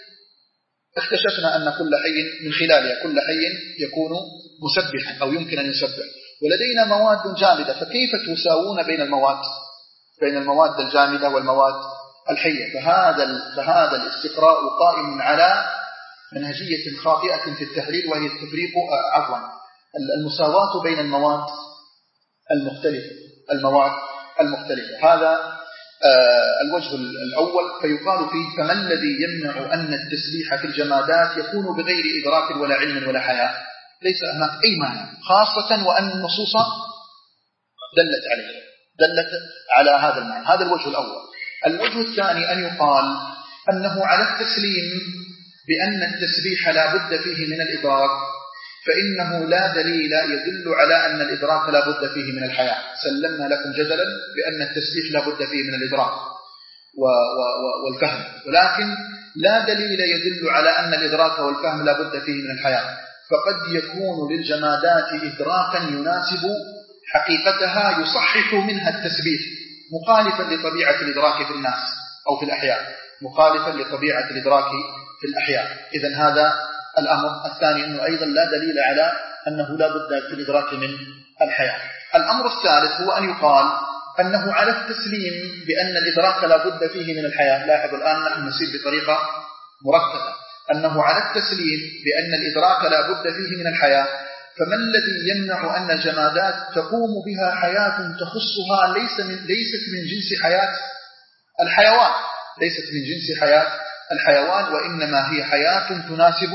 A: اكتشفنا أن كل حي من خلالها كل حي يكون مسبحا أو يمكن أن يسبح. ولدينا مواد جامدة، فكيف تساوون بين المواد بين المواد الجامدة والمواد الحية؟ فهذا فهذا الاستقراء قائم على منهجية خاطئة في التحليل، وهي التفريق عفوا المساواة بين المواد المختلفة المواد المختلفة. هذا الوجه الأول. فيقال فيه: فما الذي يمنع أن التسبيح في الجمادات يكون بغير إدراك ولا علم ولا حياة؟ ليس هناك أي مانع، خاصة وأن النصوص دلت عليه دلت على هذا المعنى. هذا الوجه الأول. الوجه الثاني أن يقال أنه على التسليم بأن التسبيح لا بد فيه من الإدراك، فإنه لا دليل يدل على أن الإدراك لا بد فيه من الحياة. سلمنا لكم جدلا بأن التسبيح لا بد فيه من الإدراك والفهم، ولكن لا دليل يدل على أن الإدراك والفهم لا بد فيه من الحياة. فقد يكون للجمادات إدراكا يناسب حقيقتها يصحح منها التسبيح، مخالفا لطبيعة الإدراك في الناس أو في الأحياء مخالفا لطبيعة الإدراك في الأحياء. إذن هذا الأمر الثاني، أنه أيضا لا دليل على أنه لا بد في الإدراك من الحياة. الأمر الثالث هو أن يقال أنه على التسليم بأن الإدراك لا بد فيه من الحياة. لاحظوا الآن نحن نسير بطريقة مرتبة، أنه على التسليم بأن الإدراك لا بد فيه من الحياة. فما الذي يمنع أن الجمادات تقوم بها حياة تخصها ليس من ليست من جنس حياة الحيوان ليست من جنس حياة الحيوان وإنما هي حياة تناسب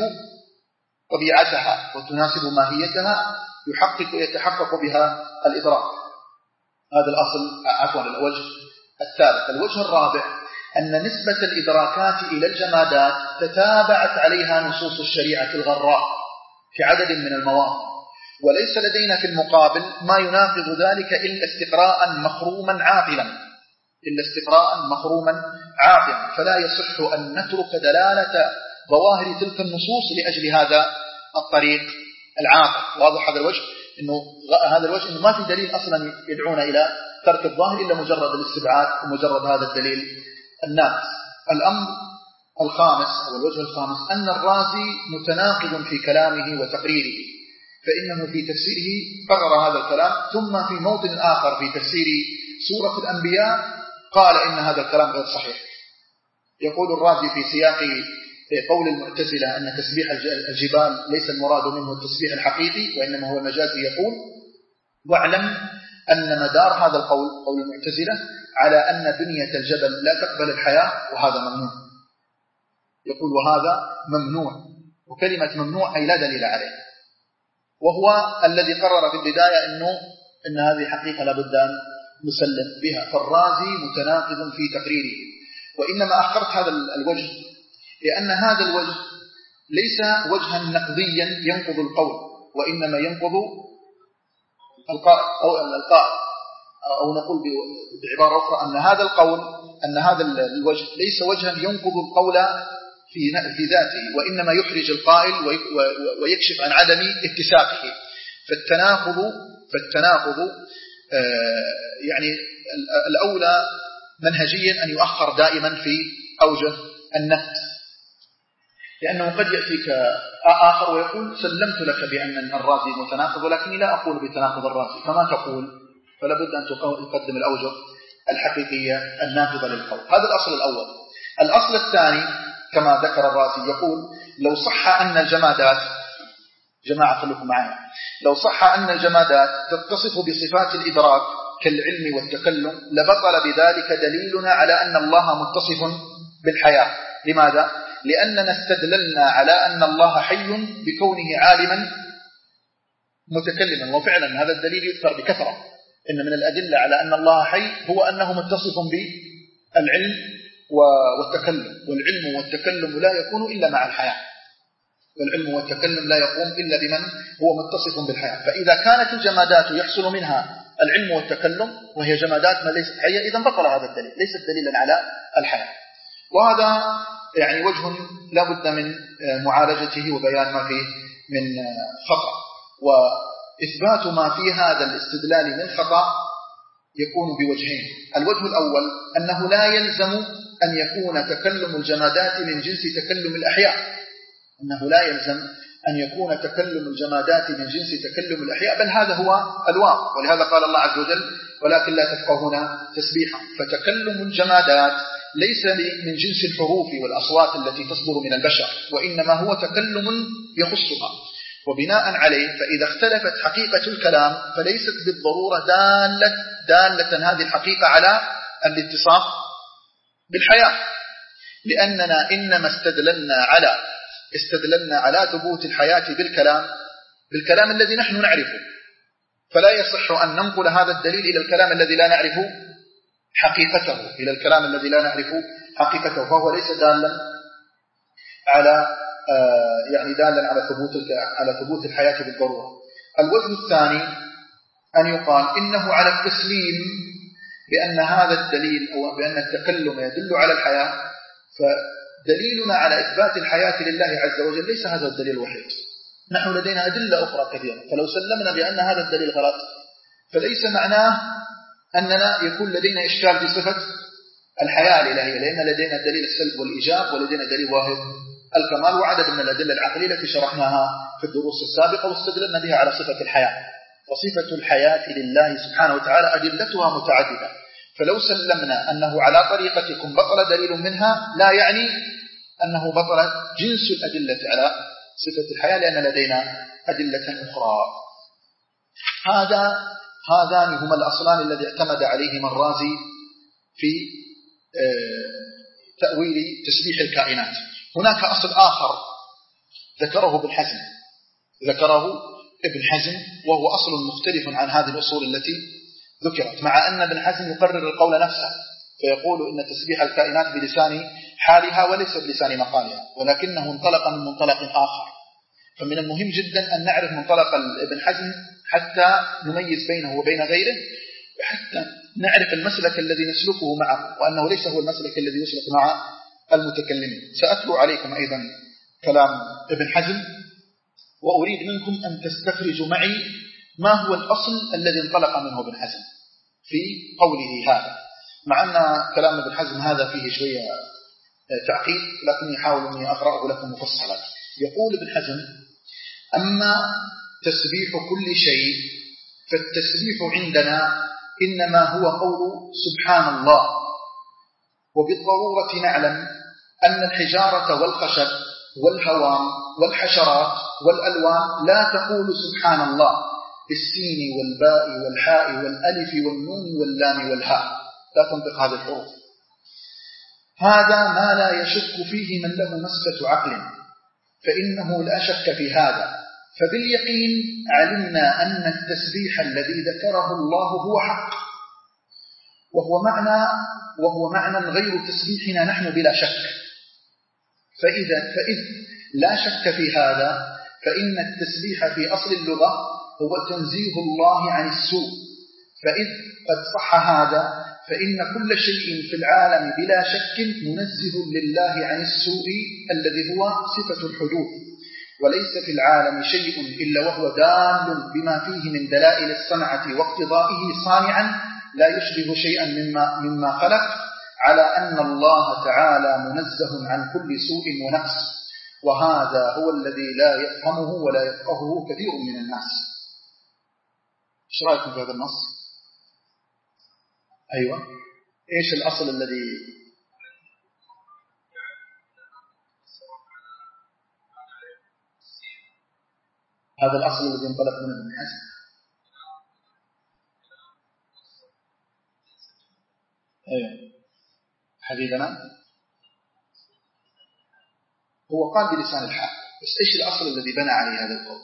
A: طبيعتها وتناسب ماهيتها يحقق يتحقق بها الإدراك. هذا الأصل عفوا الوجه الثالث. الوجه الرابع أن نسبة الإدراكات إلى الجمادات تتابعت عليها نصوص الشريعة الغراء في عدد من المواضع، وليس لدينا في المقابل ما يناقض ذلك إلا استقراء مخروما عاقلا إلا استقراء مخروما عاقلا فلا يصح أن نترك دلالة ظواهر تلك النصوص لأجل هذا الطريق العاقل. واضح هذا الوجه؟ إنه هذا الوجه إنه ما في دليل أصلا يدعونا إلى ترك الظاهر إلا مجرد الاستبعاد ومجرد هذا الدليل الناقص. الأمر الخامس أو الوجه الخامس أن الرازي متناقض في كلامه وتقريره، فإنه في تفسيره قرر هذا الكلام، ثم في موطن آخر في تفسير سورة الأنبياء قال إن هذا الكلام غير صحيح. يقول الرازي في سياق قول المعتزلة أن تسبيح الجبال ليس المراد منه التسبيح الحقيقي وإنما هو مجازي، يقول: واعلم أن مدار هذا القول قول المعتزلة على أن بنية الجبل لا تقبل الحياة، وهذا ممنوع. يقول وهذا ممنوع، وكلمة ممنوع أي لا دليل عليه، وهو الذي قرر في البداية أنه أن هذه حقيقة لابد أن نسلم بها. فالرازي متناقض في تقريره. وإنما أخرت هذا الوجه لأن هذا الوجه ليس وجها نقضيا ينقض القول، وإنما ينقض القائل أو القائل أو نقول بعبارة أخرى أن هذا القول أن هذا الوجه ليس وجها ينقض القول في في ذاته، وإنما يحرج القائل ويكشف عن عدم اتساقه. فالتناقض فالتناقض يعني الأولى منهجيا أن يؤخر دائما في أوجه النقد، لأنه قد يأتيك آخر ويقول سلمت لك بأن الرازي متناقض، ولكني لا أقول بتناقض الرازي كما تقول، فلا بد أن تقدم الأوجه الحقيقية الناقضة للقول. هذا الأصل الأول. الأصل الثاني كما ذكر الرازي يقول: لو صح أن الجمادات جماعة خلوكم معنا لو صح أن الجمادات تتصف بصفات الإدراك كالعلم والتكلم لبطل بذلك دليلنا على أن الله متصف بالحياة. لماذا؟ لأننا استدللنا على أن الله حي بكونه عالما متكلما، وفعلا هذا الدليل يذكر بكثرة. إن من الأدلة على أن الله حي هو أنه متصف بالعلم والتكلم، والعلم والتكلم لا يكون إلا مع الحياة، والعلم والتكلم لا يقوم إلا بمن هو متصف بالحياة. فإذا كانت الجمادات يحصل منها العلم والتكلم وهي جمادات ما ليست حية، إذا بطل هذا الدليل، ليس دليلا على الحياة. وهذا يعني وجه لا بد من معالجته وبيان ما فيه من خطأ. وإثبات ما في هذا الاستدلال من خطأ يكون بوجهين. الوجه الأول أنه لا يلزم أن يكون تكلم الجمادات من جنس تكلم الأحياء، أنه لا يلزم أن يكون تكلم الجمادات من جنس تكلم الأحياء، بل هذا هو الواقع. ولهذا قال الله عز وجل ولكن لا تفقهون تسبيحهم. فتكلم الجمادات ليس من جنس الحروف والأصوات التي تصدر من البشر، وإنما هو تكلم يخصها. وبناء عليه فإذا اختلفت حقيقة الكلام فليست بالضرورة دالة, دالة هذه الحقيقة على الاتصاف بالحياة، لأننا إنما استدللنا على استدللنا على ثبوت الحياة بالكلام بالكلام الذي نحن نعرفه، فلا يصح أن ننقل هذا الدليل إلى الكلام الذي لا نعرف حقيقته إلى الكلام الذي لا نعرف حقيقته فهو ليس دالا على آه يعني دالا على ثبوت على ثبوت الحياة بالضرورة. الوجه الثاني أن يقال إنه على التسليم بأن هذا الدليل أو بأن التكلم يدل على الحياة، فدليلنا على إثبات الحياة لله عز وجل ليس هذا الدليل الوحيد، نحن لدينا أدلة أخرى كثيرة. فلو سلمنا بأن هذا الدليل غلط فليس معناه أننا يكون لدينا إشكال في صفة الحياة الإلهية، لأن لدينا دليل السلب والإيجاب ولدينا دليل ظاهر الكمال وعدد من الأدلة العقلية التي شرحناها في الدروس السابقة واستدللنا بها على صفة الحياة. وصفة الحياة لله سبحانه وتعالى أدلتها متعددة، فلو سلمنا أنه على طريقتكم بطل دليل منها لا يعني أنه بطل جنس الأدلة على صفة الحياة، لأن لدينا أدلة أخرى. هذا هذان هما الأصلان الذي اعتمد عليهما الرازي في تأويل تسبيح الكائنات. هناك أصل آخر ذكره ابن حزم ذكره ابن حزم وهو أصل مختلف عن هذه الأصول التي ذكرت، مع أن ابن حزم يقرر القول نفسه فيقول إن تسبيح الكائنات بلسان حالها وليس بلسان مقالها، ولكنه انطلق من منطلق آخر. فمن المهم جدا أن نعرف منطلق ابن حزم حتى نميز بينه وبين غيره، وحتى نعرف المسلك الذي نسلكه معه، وأنه ليس هو المسلك الذي يسلك مع المتكلمين. سأتلو عليكم أيضا كلام ابن حزم، وأريد منكم أن تستخرجوا معي ما هو الأصل الذي انطلق منه ابن حزم في قوله هذا، مع أن كلام ابن حزم هذا فيه شوية تعقيد، لكني أحاول أني أقرأه لكم مفصلا. يقول ابن حزم: أما تسبيح كل شيء فالتسبيح عندنا إنما هو قول سبحان الله، وبالضرورة نعلم أن الحجارة والخشب والهوام والحشرات والألوان لا تقول سبحان الله بالسين والباء والحاء والألف والنون واللام والهاء، لا تنطق هذه الحروف. هذا ما لا يشك فيه من له مسكة عقل، فإنه لا شك في هذا. فباليقين علمنا أن التسبيح الذي ذكره الله هو حق، وهو معنى وهو معنى غير تسبيحنا نحن بلا شك. فإذا فإذ لا شك في هذا فإن التسبيح في أصل اللغة هو تنزيه الله عن السوء، فإذ قد صح هذا فإن كل شيء في العالم بلا شك منزه لله عن السوء الذي هو صفة الحدوث، وليس في العالم شيء إلا وهو دال بما فيه من دلائل الصنعة واقتضائه صانعا لا يشبه شيئا مما, مما خلق، على أن الله تعالى منزه عن كل سوء ونقص، وهذا هو الذي لا يفهمه ولا يفقهه كثير من الناس. ايش رأيكم في هذا النص؟ أيوة، إيش الأصل الذي هذا الأصل الذي انطلق منه ابن حزم؟ أيوة حبيبنا، هو قال بلسان الحال، بس إيش الأصل الذي بنى عليه هذا القول؟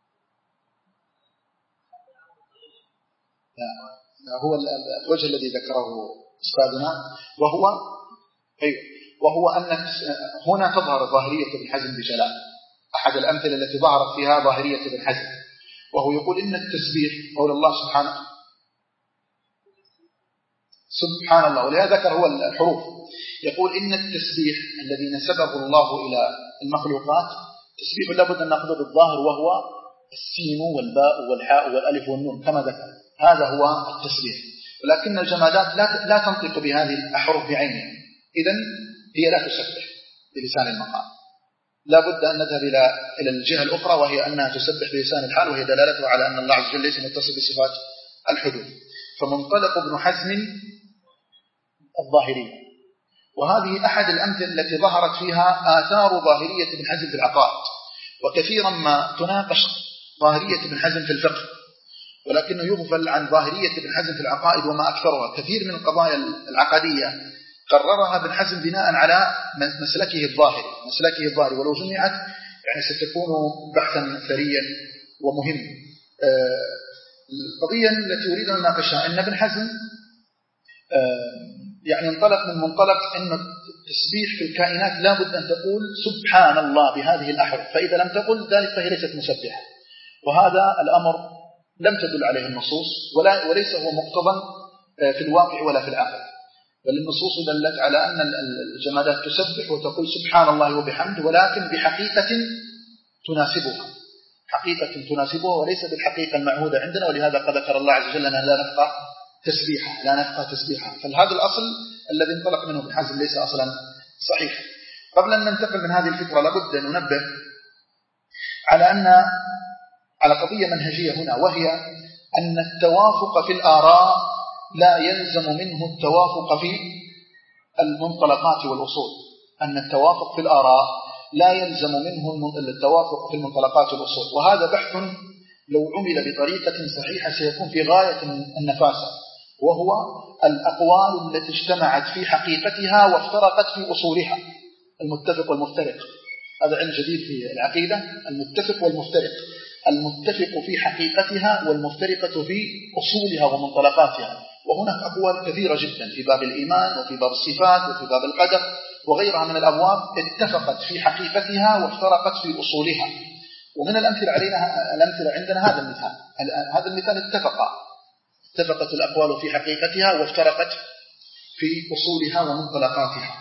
A: لا. هو الوجه الذي ذكره أستاذنا، وهو أيوة وهو أن هنا تظهر ظاهرية ابن حزم بجلاء. أحد الأمثلة التي ظهرت فيها ظاهرية ابن حزم، وهو يقول إن التسبيح قول الله سبحانه سبحان الله. ولهذا ذكر هو الحروف، يقول إن التسبيح الذي نسبه الله إلى المخلوقات تسبيح لابد أن نأخذ بالظاهر، وهو السين والباء والحاء والألف والنون كما ذكر، هذا هو التسبيح. ولكن الجمادات لا لا تنطق بهذه الأحرف بعينها، إذن هي لا تسبح بلسان المقال. لا بد أن نذهب إلى إلى الجهة الأخرى، وهي أنها تسبح بلسان الحال، وهي دلالته على أن الله عز وجل ليس متصف بصفات الحدوث. فمنطلق ابن حزم الظاهرية، وهذه أحد الأمثلة التي ظهرت فيها آثار ظاهرية ابن حزم في العقائد، وكثيرا ما تناقش ظاهرية ابن حزم في الفقه، ولكنه يغفل عن ظاهرية ابن حزم في العقائد وما أكثرها. كثير من القضايا العقدية قررها ابن حزم بناء على مسلكه الظاهري مسلكه الظاهري ولو جمعت يعني ستكون بحثا ثريا ومهم. القضية التي أريد أن نناقشها أن ابن حزم يعني انطلق من منطلق أن التسبيح في الكائنات لا بد أن تقول سبحان الله بهذه الأحرف، فإذا لم تقل ذلك فهي ليست مسبحة، وهذا الأمر لم تدل عليه النصوص ولا وليس هو مقتضى في الواقع ولا في العقل، بل النصوص دلت على أن الجمادات تسبح وتقول سبحان الله وبحمده، ولكن بحقيقة تناسبها حقيقة تناسبها وليس بالحقيقة المعهودة عندنا. ولهذا قد ذكر الله عز وجل أننا لا نفقه تسبيحا لا نفقه تسبيحا فهذا الأصل الذي انطلق منه ابن حزم ليس أصلا صحيحا. قبل أن ننتقل من هذه الفكرة لابد أن ننبه على أن على قضية منهجية هنا، وهي أن التوافق في الآراء لا يلزم منه التوافق في المنطلقات والأصول. أن التوافق في الآراء لا يلزم منه التوافق في المنطلقات والأصول، وهذا بحث لو عمل بطريقة صحيحة سيكون في غاية النفاسة، وهو الأقوال التي اجتمعت في حقيقتها وافترقت في أصولها، المتفق والمفترق. هذا علم جديد في العقيدة، المتفق والمفترق، المتفق في حقيقتها والمفترقة في أصولها ومنطلقاتها. وهناك أقوال كثيرة جدا في باب الإيمان وفي باب الصفات وفي باب القدر وغيرها من الأبواب اتفقت في حقيقتها وافترقت في أصولها. ومن الأمثلة علينا الأمثلة عندنا هذا المثال هذا المثال اتفق اتفقت الأقوال في حقيقتها وافترقت في أصولها ومنطلقاتها.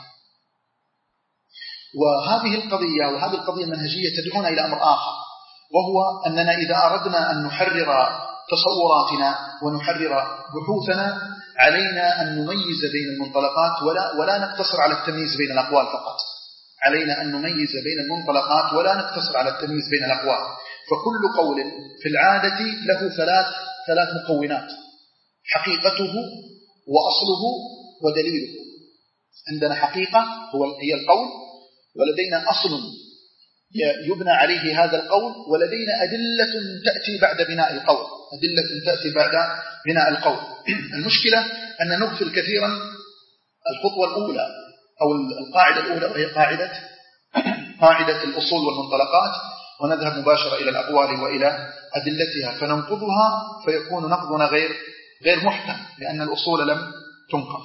A: وهذه القضية وهذه القضية المنهجية تدعونا إلى أمر آخر، وهو أننا إذا أردنا أن نحرر تصوراتنا ونحرر بحوثنا علينا أن نميز بين المنطلقات ولا, ولا نقتصر على التمييز بين الأقوال فقط. علينا أن نميز بين المنطلقات ولا نقتصر على التمييز بين الأقوال. فكل قول في العادة له ثلاث ثلاث مكونات: حقيقته وأصله ودليله. عندنا حقيقة هو هي القول، ولدينا أصل يبنى عليه هذا القول، ولدينا أدلة تأتي بعد بناء القول أدلة تأتي بعد بناء القول. المشكلة أن نغفل كثيرا الخطوة الأولى أو القاعدة الأولى، وهي قاعدة قاعدة الأصول والمنطلقات، ونذهب مباشرة إلى الأقوال وإلى أدلتها فننقضها، فيكون نقضنا غير غير محكم لأن الأصول لم تنقض.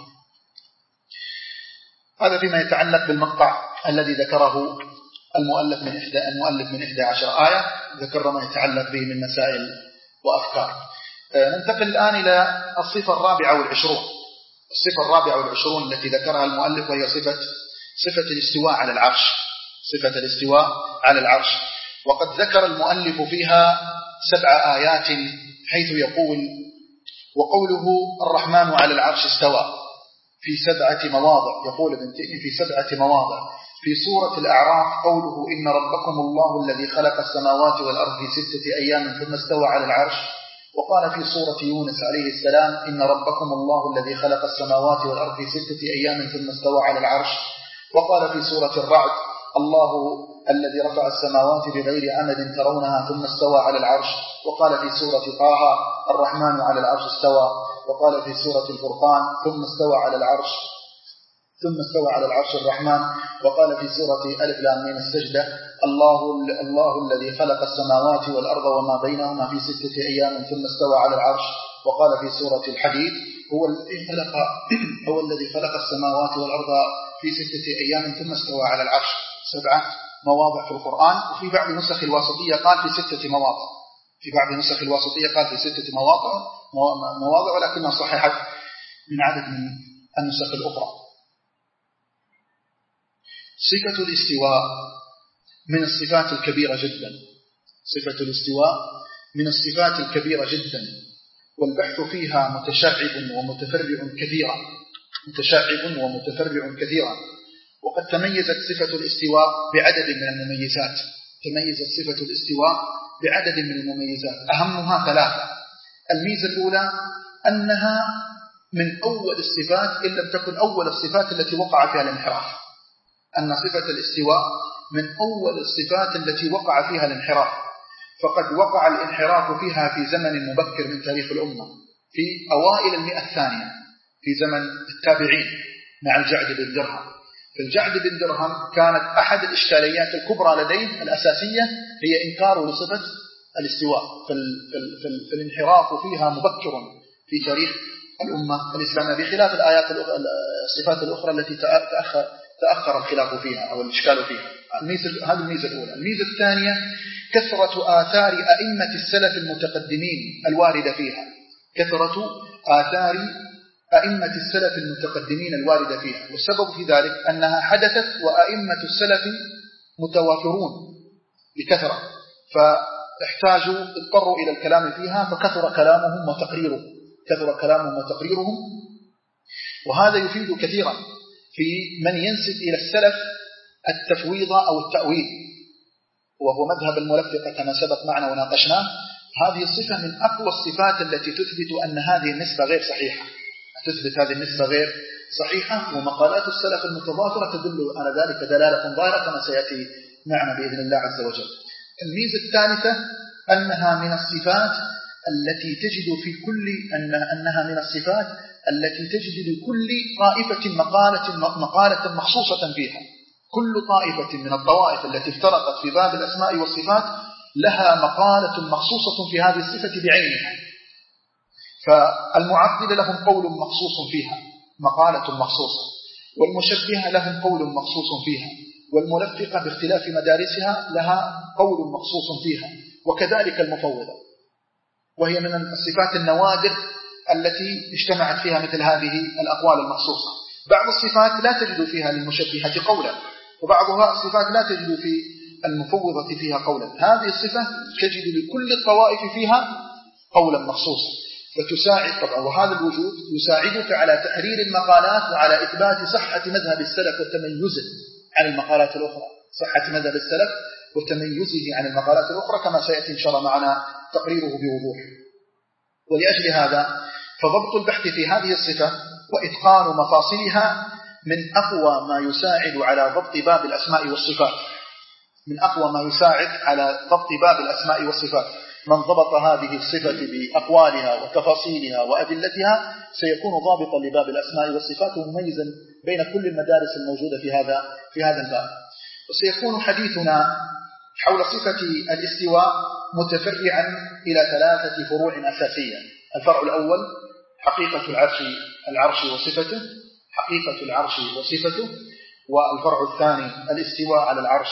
A: هذا فيما يتعلق بالمقطع الذي ذكره المؤلف من إحدى المؤلف من إحدى عشر آية، ذكر ما يتعلق به من مسائل وأفكار. ننتقل الآن إلى الصفة الرابعة والعشرون الصفة الرابعة والعشرون التي ذكرها المؤلف، وهي صفة صفة الاستواء على العرش صفة الاستواء على العرش. وقد ذكر المؤلف فيها سبع آيات، حيث يقول: وقوله الرحمن على العرش استوى في سبعة مواضع. يقول ابن تيمية في سبعة مواضع. في سورة الأعراف قوله: إن ربكم الله الذي خلق السماوات والأرض في ستة أيام ثم استوى على العرش. وقال في سورة يونس عليه السلام: إن ربكم الله الذي خلق السماوات والأرض في ستة أيام ثم استوى على العرش. وقال في سورة الرعد: الله الذي رفع السماوات بغير عمد ترونها ثم استوى على العرش. وقال في سورة طه: الرحمن على العرش استوى. وقال في سورة الفرقان: ثم استوى على العرش ثم استوى على العرش الرحمن. وقال في سورة ألف لام ميم السجدة: الله الله الذي خلق السماوات والأرض وما بينهما في ستة أيام ثم استوى على العرش. وقال في سورة الحديد: هو الذي خلق هو الذي خلق السماوات والأرض في ستة أيام ثم استوى على العرش. سبعة مواضع في القرآن. وفي بعض نسخ الواسطية قال في ستة مواضع في بعض نسخ الواسطية قال في ستة مواضع مواضع ولكنها صححت من عدد من النسخ الأخرى. صفة الاستواء من الصفات الكبيرة جدا، صفة الاستواء من الصفات الكبيرة جدا، والبحث فيها متشعب ومتفرع كثيرا، متشعب ومتفرع كثيرا. وقد تميزت صفة الاستواء بعدد من المميزات، تميزت صفة الاستواء بعدد من المميزات، أهمها ثلاثة. الميزة الأولى أنها من أول الصفات إن لم تكن أول الصفات التي وقع فيها الانحراف، أن صفة الاستواء من أول الصفات التي وقع فيها الانحراف، فقد وقع الانحراف فيها في زمن مبكر من تاريخ الأمة، في أوائل المئة الثانية، في زمن التابعين مع الجعد بن درهم. فالجعد بن درهم كانت أحد الإشكاليات الكبرى لديه الأساسية هي إنكاره لصفة الاستواء، فالانحراف فيها مبكر في تاريخ الأمة الإسلامية، بخلاف الآيات الصفات الأخرى التي تأخر, تأخر الخلاف فيها أو الإشكال فيها. الميزة هذه الميزة الأولى. الميزة الثانية كثرة آثار أئمة السلف المتقدمين الواردة فيها، كثرة آثار أئمة السلف المتقدمين الواردة فيها، والسبب في ذلك أنها حدثت وأئمة السلف متوافرون بكثرة، فاحتاجوا اضطروا إلى الكلام فيها، فكثر كلامهم وتقريرهم، كثر كلامهم وتقريرهم. وهذا يفيد كثيرا في من ينسب إلى السلف التفويض أو التأويل، وهو مذهب الملفقة كما سبق معنا وناقشناه. هذه الصفة من أقوى الصفات التي تثبت أن هذه النسبة غير صحيحة، تثبت هذه النسبة غير صحيحة، ومقالات السلف المتضافرة تدل على ذلك دلالة ظاهرة كما سيأتي معنا بإذن الله عز وجل. الميزة الثالثة أنها من الصفات التي تجد في كل أنها, أنها من الصفات التي تجد لكل طائفة مقالة مقالة مخصوصة فيها. كل طائفة من الطوائف التي افترقت في باب الأسماء والصفات لها مقالة مخصوصة في هذه الصفة بعينها. فالمعطلة لهم قول مخصوص فيها، مقالة مخصوصة، والمشبهة لهم قول مخصوص فيها، والملفقة باختلاف مدارسها لها قول مخصوص فيها، وكذلك المفوضة، وهي من الصفات النوادر التي اجتمعت فيها مثل هذه الأقوال المخصوصة. بعض الصفات لا تجد فيها للمشبهة قولا، وبعضها الصفات لا تجد في المفوضة فيها قولا. هذه الصفة تجد لكل الطوائف فيها قولا مخصوصا، فتساعد طبعا، وهذا الوجود يساعدك على تحرير المقالات وعلى إثبات صحة مذهب السلف وتميزه عن المقالات الأخرى، صحة مذهب السلف وتميزه عن المقالات الأخرى كما سيأتي إن شاء الله معنا تقريره بوضوح. ولأجل هذا فضبط البحث في هذه الصفة وإتقان مفاصلها من أقوى ما يساعد على ضبط باب الأسماء والصفات، من أقوى ما يساعد على ضبط باب الأسماء والصفات. من ضبط هذه الصفة بأقوالها وتفاصيلها وأدلتها سيكون ضابطا لباب الأسماء والصفات ومميزا بين كل المدارس الموجودة في هذا في هذا الباب. وسيكون حديثنا حول صفة الاستواء متفرعا إلى ثلاثة فروع أساسية. الفرع الأول حقيقة العرش العرش وصفته، حقيقة العرش وصفته. والفرع الثاني الاستواء على العرش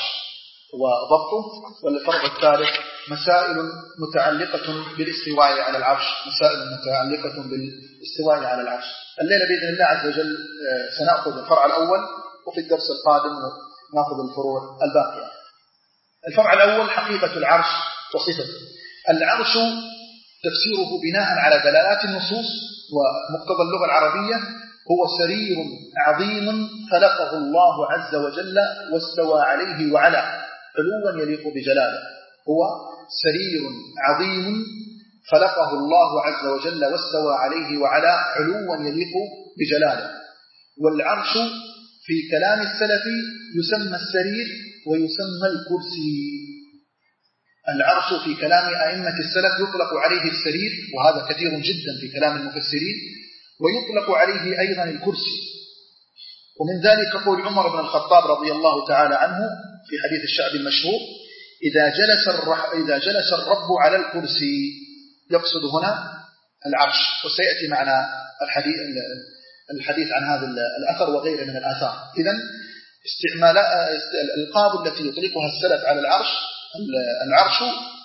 A: وضبطه. والفرع الثالث مسائل متعلقة بالاستواء على العرش، مسائل متعلقة بالاستواء على العرش. الليلة بإذن الله عز وجل سنأخذ الفرع الأول، وفي الدرس القادم نأخذ الفروع الباقية. الفرع الأول حقيقة العرش وصفته. العرش تفسيره بناء على دلالات النصوص ومقتضى اللغة العربية هو سرير عظيم خلقه الله عز وجل واستوى عليه وعلى علوا يليق بجلاله. هو سرير عظيم خلقه الله عز وجل واستوى عليه وعلى علوا يليق بجلاله. والعرش في كلام السلف يسمى السرير ويسمى الكرسي. العرش في كلام أئمة السلف يطلق عليه السرير، وهذا كثير جدا في كلام المفسرين، ويطلق عليه أيضا الكرسي. ومن ذلك قول عمر بن الخطاب رضي الله تعالى عنه في حديث الشعبي المشهور: إذا جلس الرح... إذا جلس الرب على الكرسي، يقصد هنا العرش. وسيأتي معنا الحديث الحديث عن هذا الأثر وغيره من الآثار. إذن استعمال الألقاب التي يطلقها السلف على العرش: العرش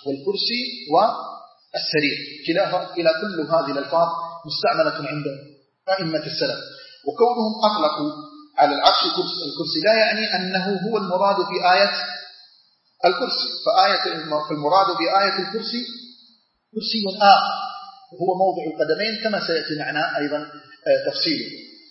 A: والكرسي والسرير، كلا كل هذه الألفاظ مستعملة عند أئمة السلف. وكونهم أطلقوا على العرش الكرسي لا يعني أنه هو المراد في آية الكرسي، فآية المراد بآية الكرسي كرسي آخر وهو موضع القدمين كما سيأتي معنا أيضا تفصيله.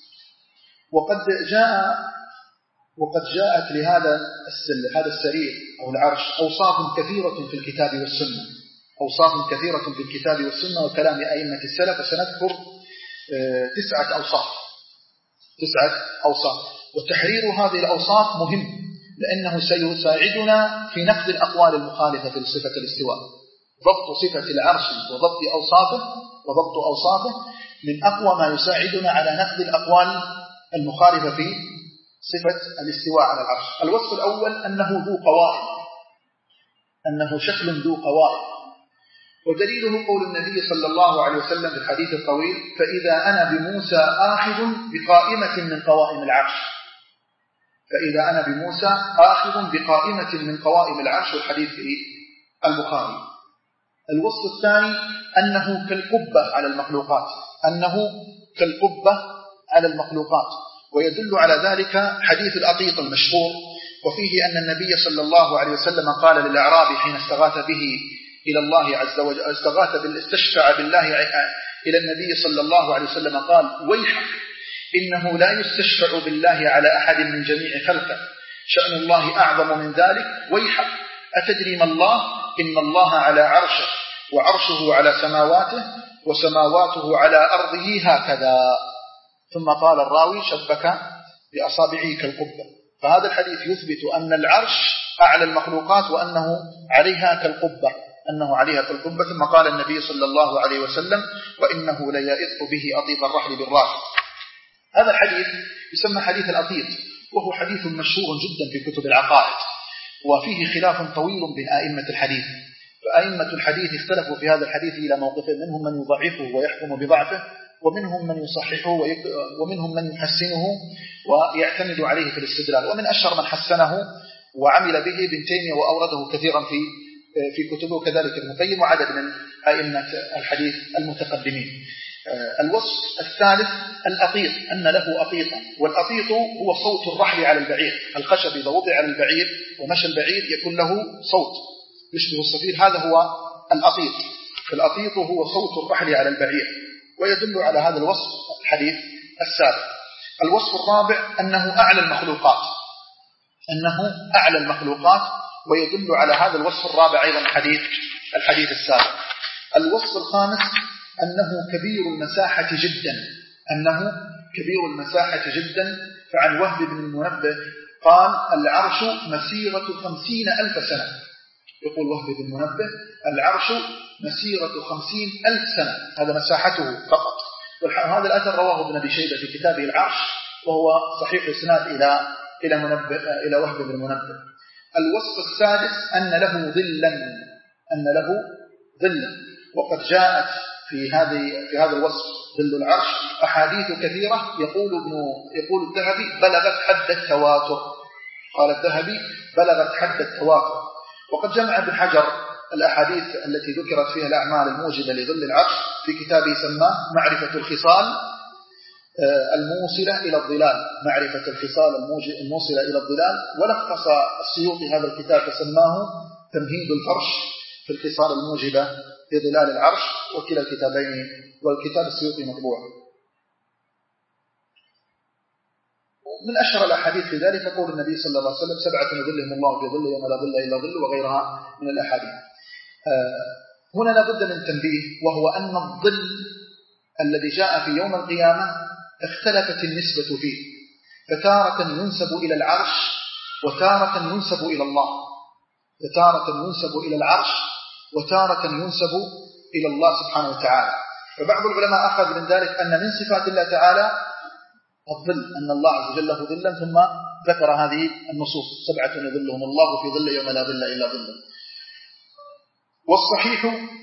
A: وقد جاء وقد جاءت لهذا هذا السرير أو العرش أوصاف كثيرة في الكتاب والسنة، أوصاف كثيرة في الكتاب والسنة وكلام أئمة السلف، وسنذكر تسعة أوصاف تسعة أوصاف وتحرير هذه الأوصاف مهم لأنه سيساعدنا في نقد الأقوال المخالفة في صفة الاستواء. ضبط صفة العرش وضبط أوصافه وضبط أوصافه من أقوى ما يساعدنا على نقد الأقوال المخالفة في صفة الاستواء على العرش. الوصف الأول أنه ذو قوائم، أنه شكل ذو قوائم، ودليله قول النبي صلى الله عليه وسلم في الحديث الطويل: فإذا أنا بموسى آخذ بقائمة من قوائم العرش، فإذا أنا بموسى آخذ بقائمة من قوائم العرش، والحديث في البخاري. الوصف الثاني أنه كالقبة على المخلوقات، أنه كالقبة على المخلوقات، ويدل على ذلك حديث الأطيط المشهور، وفيه أن النبي صلى الله عليه وسلم قال للأعرابي حين استغاث به إلى الله عز وجل، استغاث بالاستشفع بالله إلى النبي صلى الله عليه وسلم، قال: ويحك إنه لا يستشفع بالله على أحد من جميع خلقه، شأن الله أعظم من ذلك، ويحك أتدري ما الله؟ إن الله على عرشه، وعرشه على سماواته، وسماواته على أرضه هكذا. ثم قال الراوي: شبك بأصابعه كالقبة. فهذا الحديث يثبت أن العرش أعلى المخلوقات وأنه عليها كالقبة، أنه عليها كالقبة. ثم قال النبي صلى الله عليه وسلم: وإنه ليئط به أطيب الرحل بالراحل. هذا الحديث يسمى حديث الأطيط، وهو حديث مشهور جدا في كتب العقائد، وفيه خلاف طويل بين أئمة الحديث. فأئمة الحديث اختلفوا في هذا الحديث إلى موقفين: منهم من يضعفه ويحكم بضعفه، ومنهم من يصححه، ومنهم من يحسنه ويعتمد عليه في الاستدلال. ومن أشهر من حسنه وعمل به ابن تيمية، وأورده كثيرا في في كتبه، كذلك ابن القيم وعدد من أئمة الحديث المتقدمين. الوصف الثالث الأطيط، أن له أطيطا، والأطيط هو صوت الرحل على البعير. الخشب إذا وضع على البعير ومشى البعير يكون له صوت يشبه الصفير، هذا هو الأطيط. فالأطيط هو صوت الرحل على البعير، ويدل على هذا الوصف الحديث السابق. الوصف الرابع أنه أعلى المخلوقات، أنه أعلى المخلوقات، ويدل على هذا الوصف الرابع أيضا الحديث الحديث السابق. الوصف الخامس أنه كبير المساحة جدا، أنه كبير المساحة جدا. فعن وهب بن المنبه قال: العرش مسيرة خمسين ألف سنة. يقول وهب بن المنبه: العرش مسيرة خمسين ألف سنة، هذا مساحته فقط. وهذا الأثر رواه ابن أبي شيبة في كتابه العرش، وهو صحيح إسناد إلى إلى منبه إلى وهب بن المنبه. الوصف السادس أن له ظلا، أن له ظلا، وقد جاءت في هذه في هذا الوصف ظل العرش أحاديث كثيرة. يقول ابن يقول الذهبي: بلغت حد التواتر. قال الذهبي: بلغت حد التواتر. وقد جمع ابن حجر الأحاديث التي ذكرت فيها الأعمال الموجبة لظل العرش في كتابه سماه معرفة الخصال الموصلة إلى الظلال، معرفة الخصال الموصلة إلى الظلال. ولخص السيوطي هذا الكتاب فسماه تمهيد الفرش في الخصال الموجبة لظلال العرش، وكلا الكتابين، والكتاب السيوطي مطبوع. من أشهر الأحاديث في ذلك قول النبي صلى الله عليه وسلم: سبعة يظلهم الله في ظل يوم لا ظل إلا ظل، وغيرها من الأحاديث. هنا لابد من تنبيه، وهو أن الظل الذي جاء في يوم القيامة اختلفت النسبة فيه، فتارة ينسب إلى العرش وتارة ينسب إلى الله، فتارة ينسب إلى العرش وتارة ينسب إلى الله سبحانه وتعالى. فبعض العلماء أخذ من ذلك أن من صفات الله تعالى الظل، أن الله عز وجل له ظلا، ثم ذكر هذه النصوص: سبعة يظلهم الله في ظل يوم لا ظل إلا ظله. والصحيح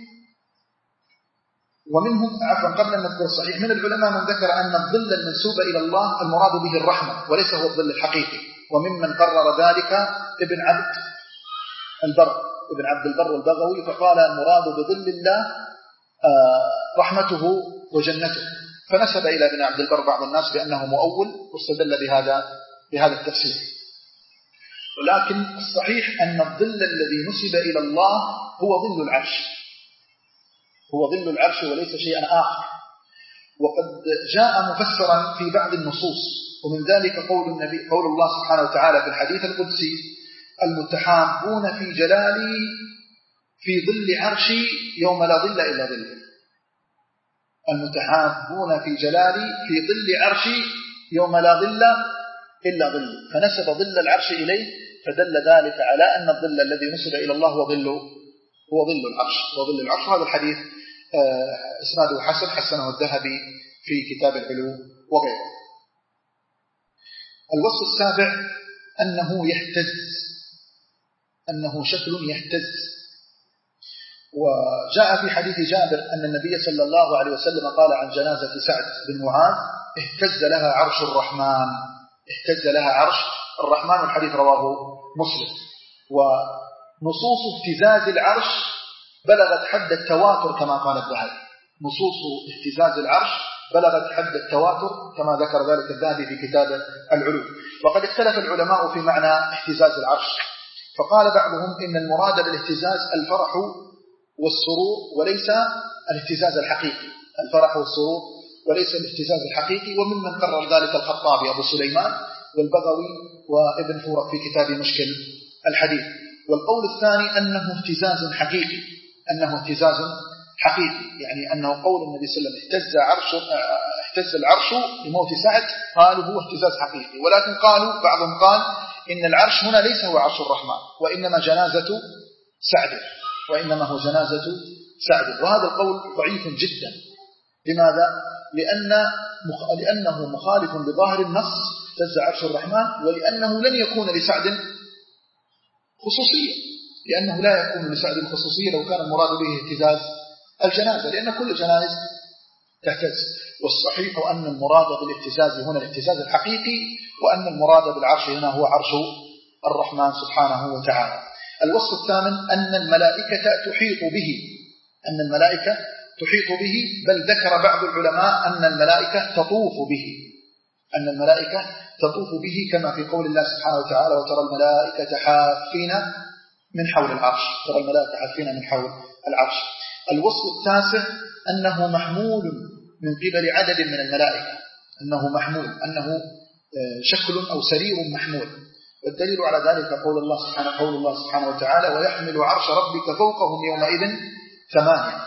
A: ومنهم عفوا قبل أن نذكر الصحيح، من العلماء من ذكر أن الظل المنسوب إلى الله المراد به الرحمة وليس هو الظل الحقيقي، وممن قرر ذلك ابن عبد البر ابن عبد البر البغوي، فقال: المراد بظل الله رحمته وجنته، فنسب إلى ابن عبد البر بعض الناس بأنه مؤول واستدل بهذا بهذا التفسير. ولكن الصحيح أن الظل الذي نسب إلى الله هو ظل العرش، هو ظل العرش وليس شيئا آخر. وقد جاء مفسرا في بعض النصوص، ومن ذلك قول النبي قول الله سبحانه وتعالى في الحديث القدسي: المتحابون في جلالي في ظل عرشي يوم لا ظل إلا ظله. المتحابون في جلالي في ظل عرشي يوم لا ظل إلا ظله، فنسب ظل العرش إليه، فدل ذلك على أن الظل الذي نسب إلى الله هو ظل هو ظل العرش وظل العرش. هذا الحديث اسناده حسن، حسنه الذهبي في كتاب العلو وغيره. الوصف السابع أنه يهتز، أنه شكل يهتز. وجاء في حديث جابر أن النبي صلى الله عليه وسلم قال عن جنازة سعد بن معاذ: اهتز لها عرش الرحمن، اهتز لها عرش الرحمن. الحديث رواه مسلم. ونصوص اهتزاز العرش بلغت حد التواتر كما قال الذهبي، نصوص اهتزاز العرش بلغت حد التواتر كما ذكر ذلك الذهبي في كتاب العلو. وقد اختلف العلماء في معنى اهتزاز العرش، فقال بعضهم إن المراد بالاهتزاز الفرح والسرور وليس الاهتزاز الحقيقي، الفرح والسرور وليس الاهتزاز الحقيقي. وممن قرر ذلك الخطابي أبو سليمان والبغوي وابن فورق في كتاب مشكل الحديث. والقول الثاني أنه اهتزاز حقيقي، أنه اهتزاز حقيقي، يعني أنه قول النبي صلى الله عليه وسلم اهتز عرش اهتز العرش لموت سعد، قالوا هو اهتزاز حقيقي. ولكن قالوا بعضهم قال إن العرش هنا ليس هو عرش الرحمن، وإنما جنازة سعد، وإنما هو جنازة سعد. وهذا القول ضعيف جدا. لماذا؟ لأن لأنه مخالف لظاهر النص اهتز عرش الرحمن، ولأنه لن يكون لسعد خصوصية، لأنه لا يكون لسعد خصوصية لو كان المراد به اهتزاز الجنازة، لأن كل جنائز تهتز. والصحيح أن المراد بالاهتزاز هنا الاهتزاز الحقيقي، وأن المراد بالعرش هنا هو عرش الرحمن سبحانه وتعالى. الوصف الثامن أن الملائكة تحيط به، أن الملائكة تحيط به، بل ذكر بعض العلماء أن الملائكة تطوف به، أن الملائكة تطوف به كما في قول الله سبحانه وتعالى: وترى الملائكة حافين من حول العرش، ترى الملائكة حافين من حول العرش. الوصف التاسع أنه محمول من قبل عدد من الملائكة، أنه محمول، أنه شكل أو سرير محمول. والدليل على ذلك قول الله سبحانه قول الله سبحانه وتعالى: ويحمل عرش ربك فوقهم يومئذ ثمانية.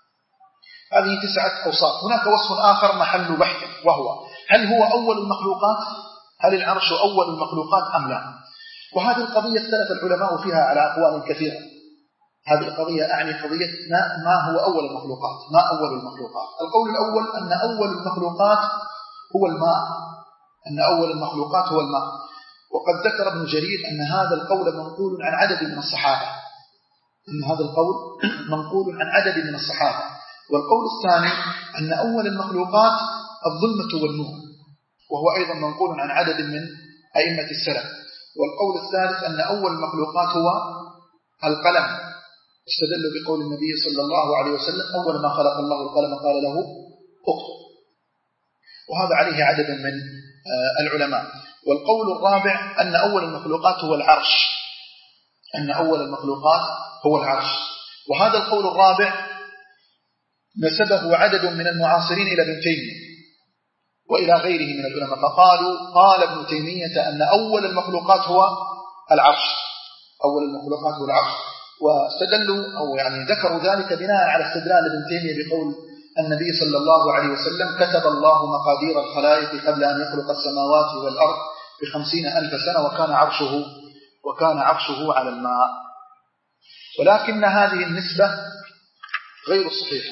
A: هذه تسعة أوصاف. هناك وصف آخر محل بحث، وهو هل هو أول المخلوقات؟ هل العرش أول المخلوقات أم لا؟ وهذه القضية اختلف العلماء فيها على أقوال كثيرة. هذه القضية أعني قضية ما هو أول المخلوقات، ما أول المخلوقات. القول الأول أن أول المخلوقات هو الماء، أن أول المخلوقات هو الماء. وقد ذكر ابن جرير أن هذا القول منقول عن عدد من الصحابة، أن هذا القول منقول عن عدد من الصحابة. والقول الثاني أن أول المخلوقات الظلمة والنور، وهو أيضا منقول عن عدد من أئمة السلف. والقول الثالث أن أول المخلوقات هو القلم، استدلوا بقول النبي صلى الله عليه وسلم: أول ما خلق الله القلم قال له اكتب. وهذا عليه عدد من العلماء. والقول الرابع أن أول المخلوقات هو العرش، أن أول المخلوقات هو العرش. وهذا القول الرابع نسبه عدد من المعاصرين إلى ابن تيمية وإلى غيره من العلماء، فقالوا قال ابن تيمية أن أول المخلوقات هو العرش، أول المخلوقات هو العرش. واستدلوا أو يعني ذكروا ذلك بناء على استدلال ابن تيمية بقول النبي صلى الله عليه وسلم: كتب الله مقادير الخلائق قبل أن يخلق السماوات والأرض بخمسين ألف سنة وكان عرشه وكان عرشه على الماء. ولكن هذه النسبة غير صحيحة،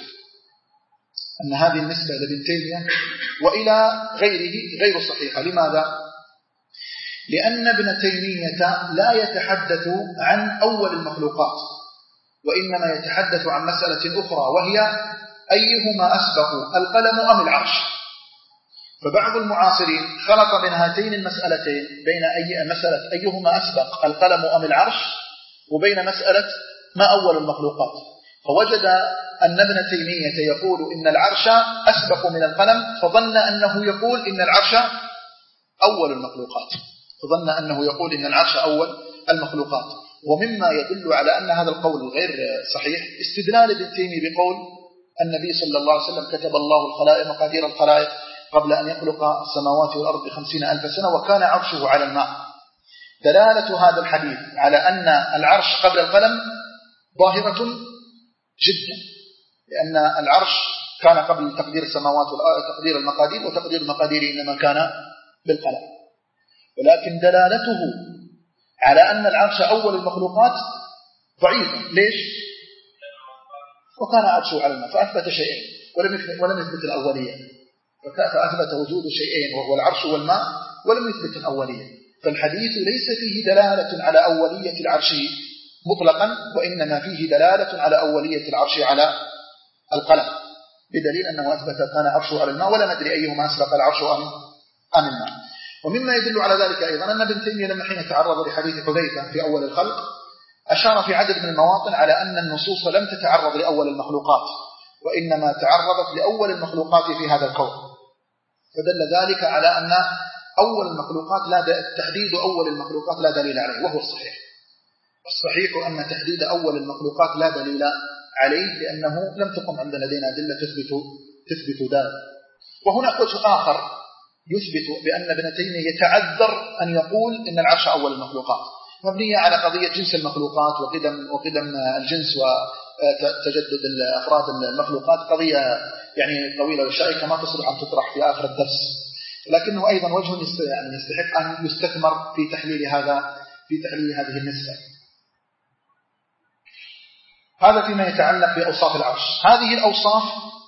A: أن هذه النسبة لابن تيمية وإلى غيره غير صحيحة. لماذا؟ لأن ابن تيمية لا يتحدث عن أول المخلوقات، وإنما يتحدث عن مسألة أخرى، وهي أيهما أسبق، القلم أم العرش. فبعض المعاصرين خلط بين هاتين المسألتين، بين أي مسألة أيهما أسبق، القلم أم العرش، وبين مسألة ما أول المخلوقات. فوجد أن ابن تيمية يقول إن العرش أسبق من القلم، فظن أنه يقول إن العرش أول المخلوقات فظن أنه يقول إن العرش أول المخلوقات. ومما يدل على أن هذا القول غير صحيح استدلال ابن تيمية بقول النبي صلى الله عليه وسلم كتب الله الخلائق مقادير الخلائق قبل أن يخلق السماوات والأرض بخمسين ألف سنة وكان عرشه على الماء. دلالة هذا الحديث على أن العرش قبل القلم ظاهرة جدا، لأن العرش كان قبل تقدير السماوات والأرض تقدير المقادير، وتقدير المقادير إنما كان بالقلم. ولكن دلالته على أن العرش أول المخلوقات ضعيفة. ليش؟ وكان عرشه على الماء، فأثبت شيئين ولم يثبت الأولية، فأثبت وجود شيئين وهو العرش والماء ولم يثبت الأولية. فالحديث ليس فيه دلالة على أولية العرش مطلقا، وإنما فيه دلالة على أولية العرش على القلم، بدليل أنه أثبت كان عرشه على الماء، ولا ندري أيهما أسبق العرش أم أم الماء. ومما يدل على ذلك أيضا أن ابن تيمية لما حين تعرض لحديث حذيفة في أول الخلق أشار في عدد من المواطن على أن النصوص لم تتعرض لأول المخلوقات، وإنما تعرضت لأول المخلوقات في هذا الكون. فدل ذلك على أن أول المخلوقات لا تحديد أول المخلوقات لا دليل عليه، وهو الصحيح. الصحيح أن تحديد أول المخلوقات لا دليل عليه، لأنه لم تقم عند لدينا أدلة تثبت تثبت ذلك. وهناك وجه آخر يثبت بأن ابن تيمية يتعذر أن يقول إن العرش أول المخلوقات، مبنية على قضية جنس المخلوقات وقدم وقدم الجنس وتجدد الأفراد المخلوقات، قضية يعني طويلة وشائكة ما تصلح أن تطرح في آخر الدرس، لكنه أيضا وجه يعني يستحق أن يستثمر في تحليل هذا في تحليل هذه النسبة. هذا فيما يتعلق بأوصاف العرش. هذه الأوصاف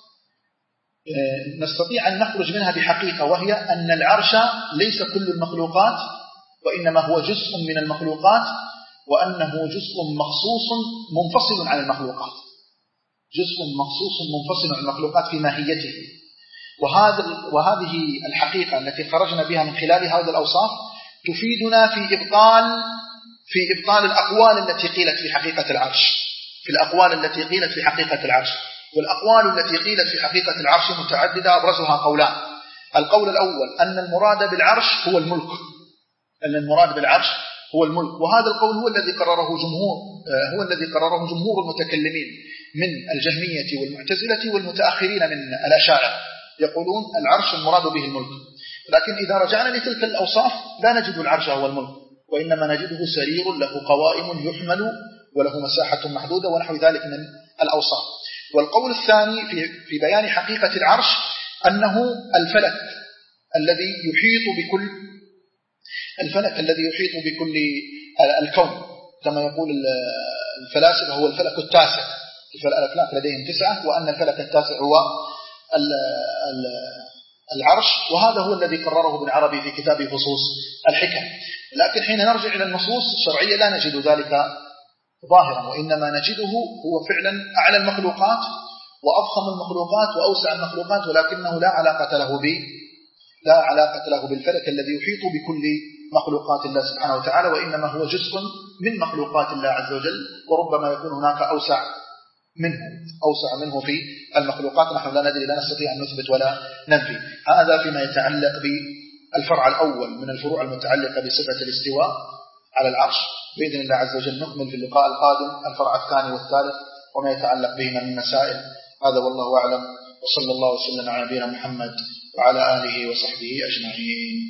A: نستطيع أن نخرج منها بحقيقة، وهي أن العرش ليس كل المخلوقات، وإنما هو جزء من المخلوقات، وأنه جزء مخصوص منفصل عن المخلوقات، جزء مخصوص منفصل عن المخلوقات في ماهيته. وهذا وهذه الحقيقة التي خرجنا بها من خلال هذه الأوصاف تفيدنا في إبطال في إبطال الأقوال التي قيلت في حقيقة العرش في الأقوال التي قيلت في حقيقة العرش. والأقوال التي قيلت في حقيقة العرش متعددة، أبرزها قولان. القول الأول أن المراد بالعرش هو الملك، أن المراد بالعرش هو الملك، وهذا القول هو الذي قرره جمهور هو الذي قرره جمهور المتكلمين من الجهمية والمعتزلة والمتأخرين من الأشاعرة، يقولون العرش المراد به الملك. لكن إذا رجعنا لتلك الأوصاف لا نجد العرش هو الملك، وإنما نجده سرير له قوائم يحمل وله مساحة محدودة ونحو ذلك من الأوصاف. والقول الثاني في في بيان حقيقة العرش أنه الفلك الذي يحيط بكل الفلك الذي يحيط بكل الكون، كما يقول الفلاسفة هو الفلك التاسع. الأفلاك لديهم تسعة، وأن الفلك التاسع هو العرش، وهذا هو الذي قرره ابن عربي في كتابه فصوص الحكم. لكن حين نرجع إلى النصوص الشرعية لا نجد ذلك ظاهرا، وإنما نجده هو فعلا أعلى المخلوقات وأضخم المخلوقات وأوسع المخلوقات، ولكنه لا علاقة له ب لا علاقة له بالفلك الذي يحيط بكل مخلوقات الله سبحانه وتعالى، وإنما هو جزء من مخلوقات الله عز وجل، وربما يكون هناك أوسع منه أوسع منه في المخلوقات. نحن لا ندري، لا نستطيع أن نثبت ولا ننفي. هذا فيما يتعلق بالفرع الأول من الفروع المتعلقة بصفة الاستواء على العرش. بإذن الله عز وجل نكمل في اللقاء القادم الفرع الثاني والثالث وما يتعلق بهما من مسائل. هذا والله أعلم، وصلى الله وسلم على نبينا محمد وعلى آله وصحبه أجمعين.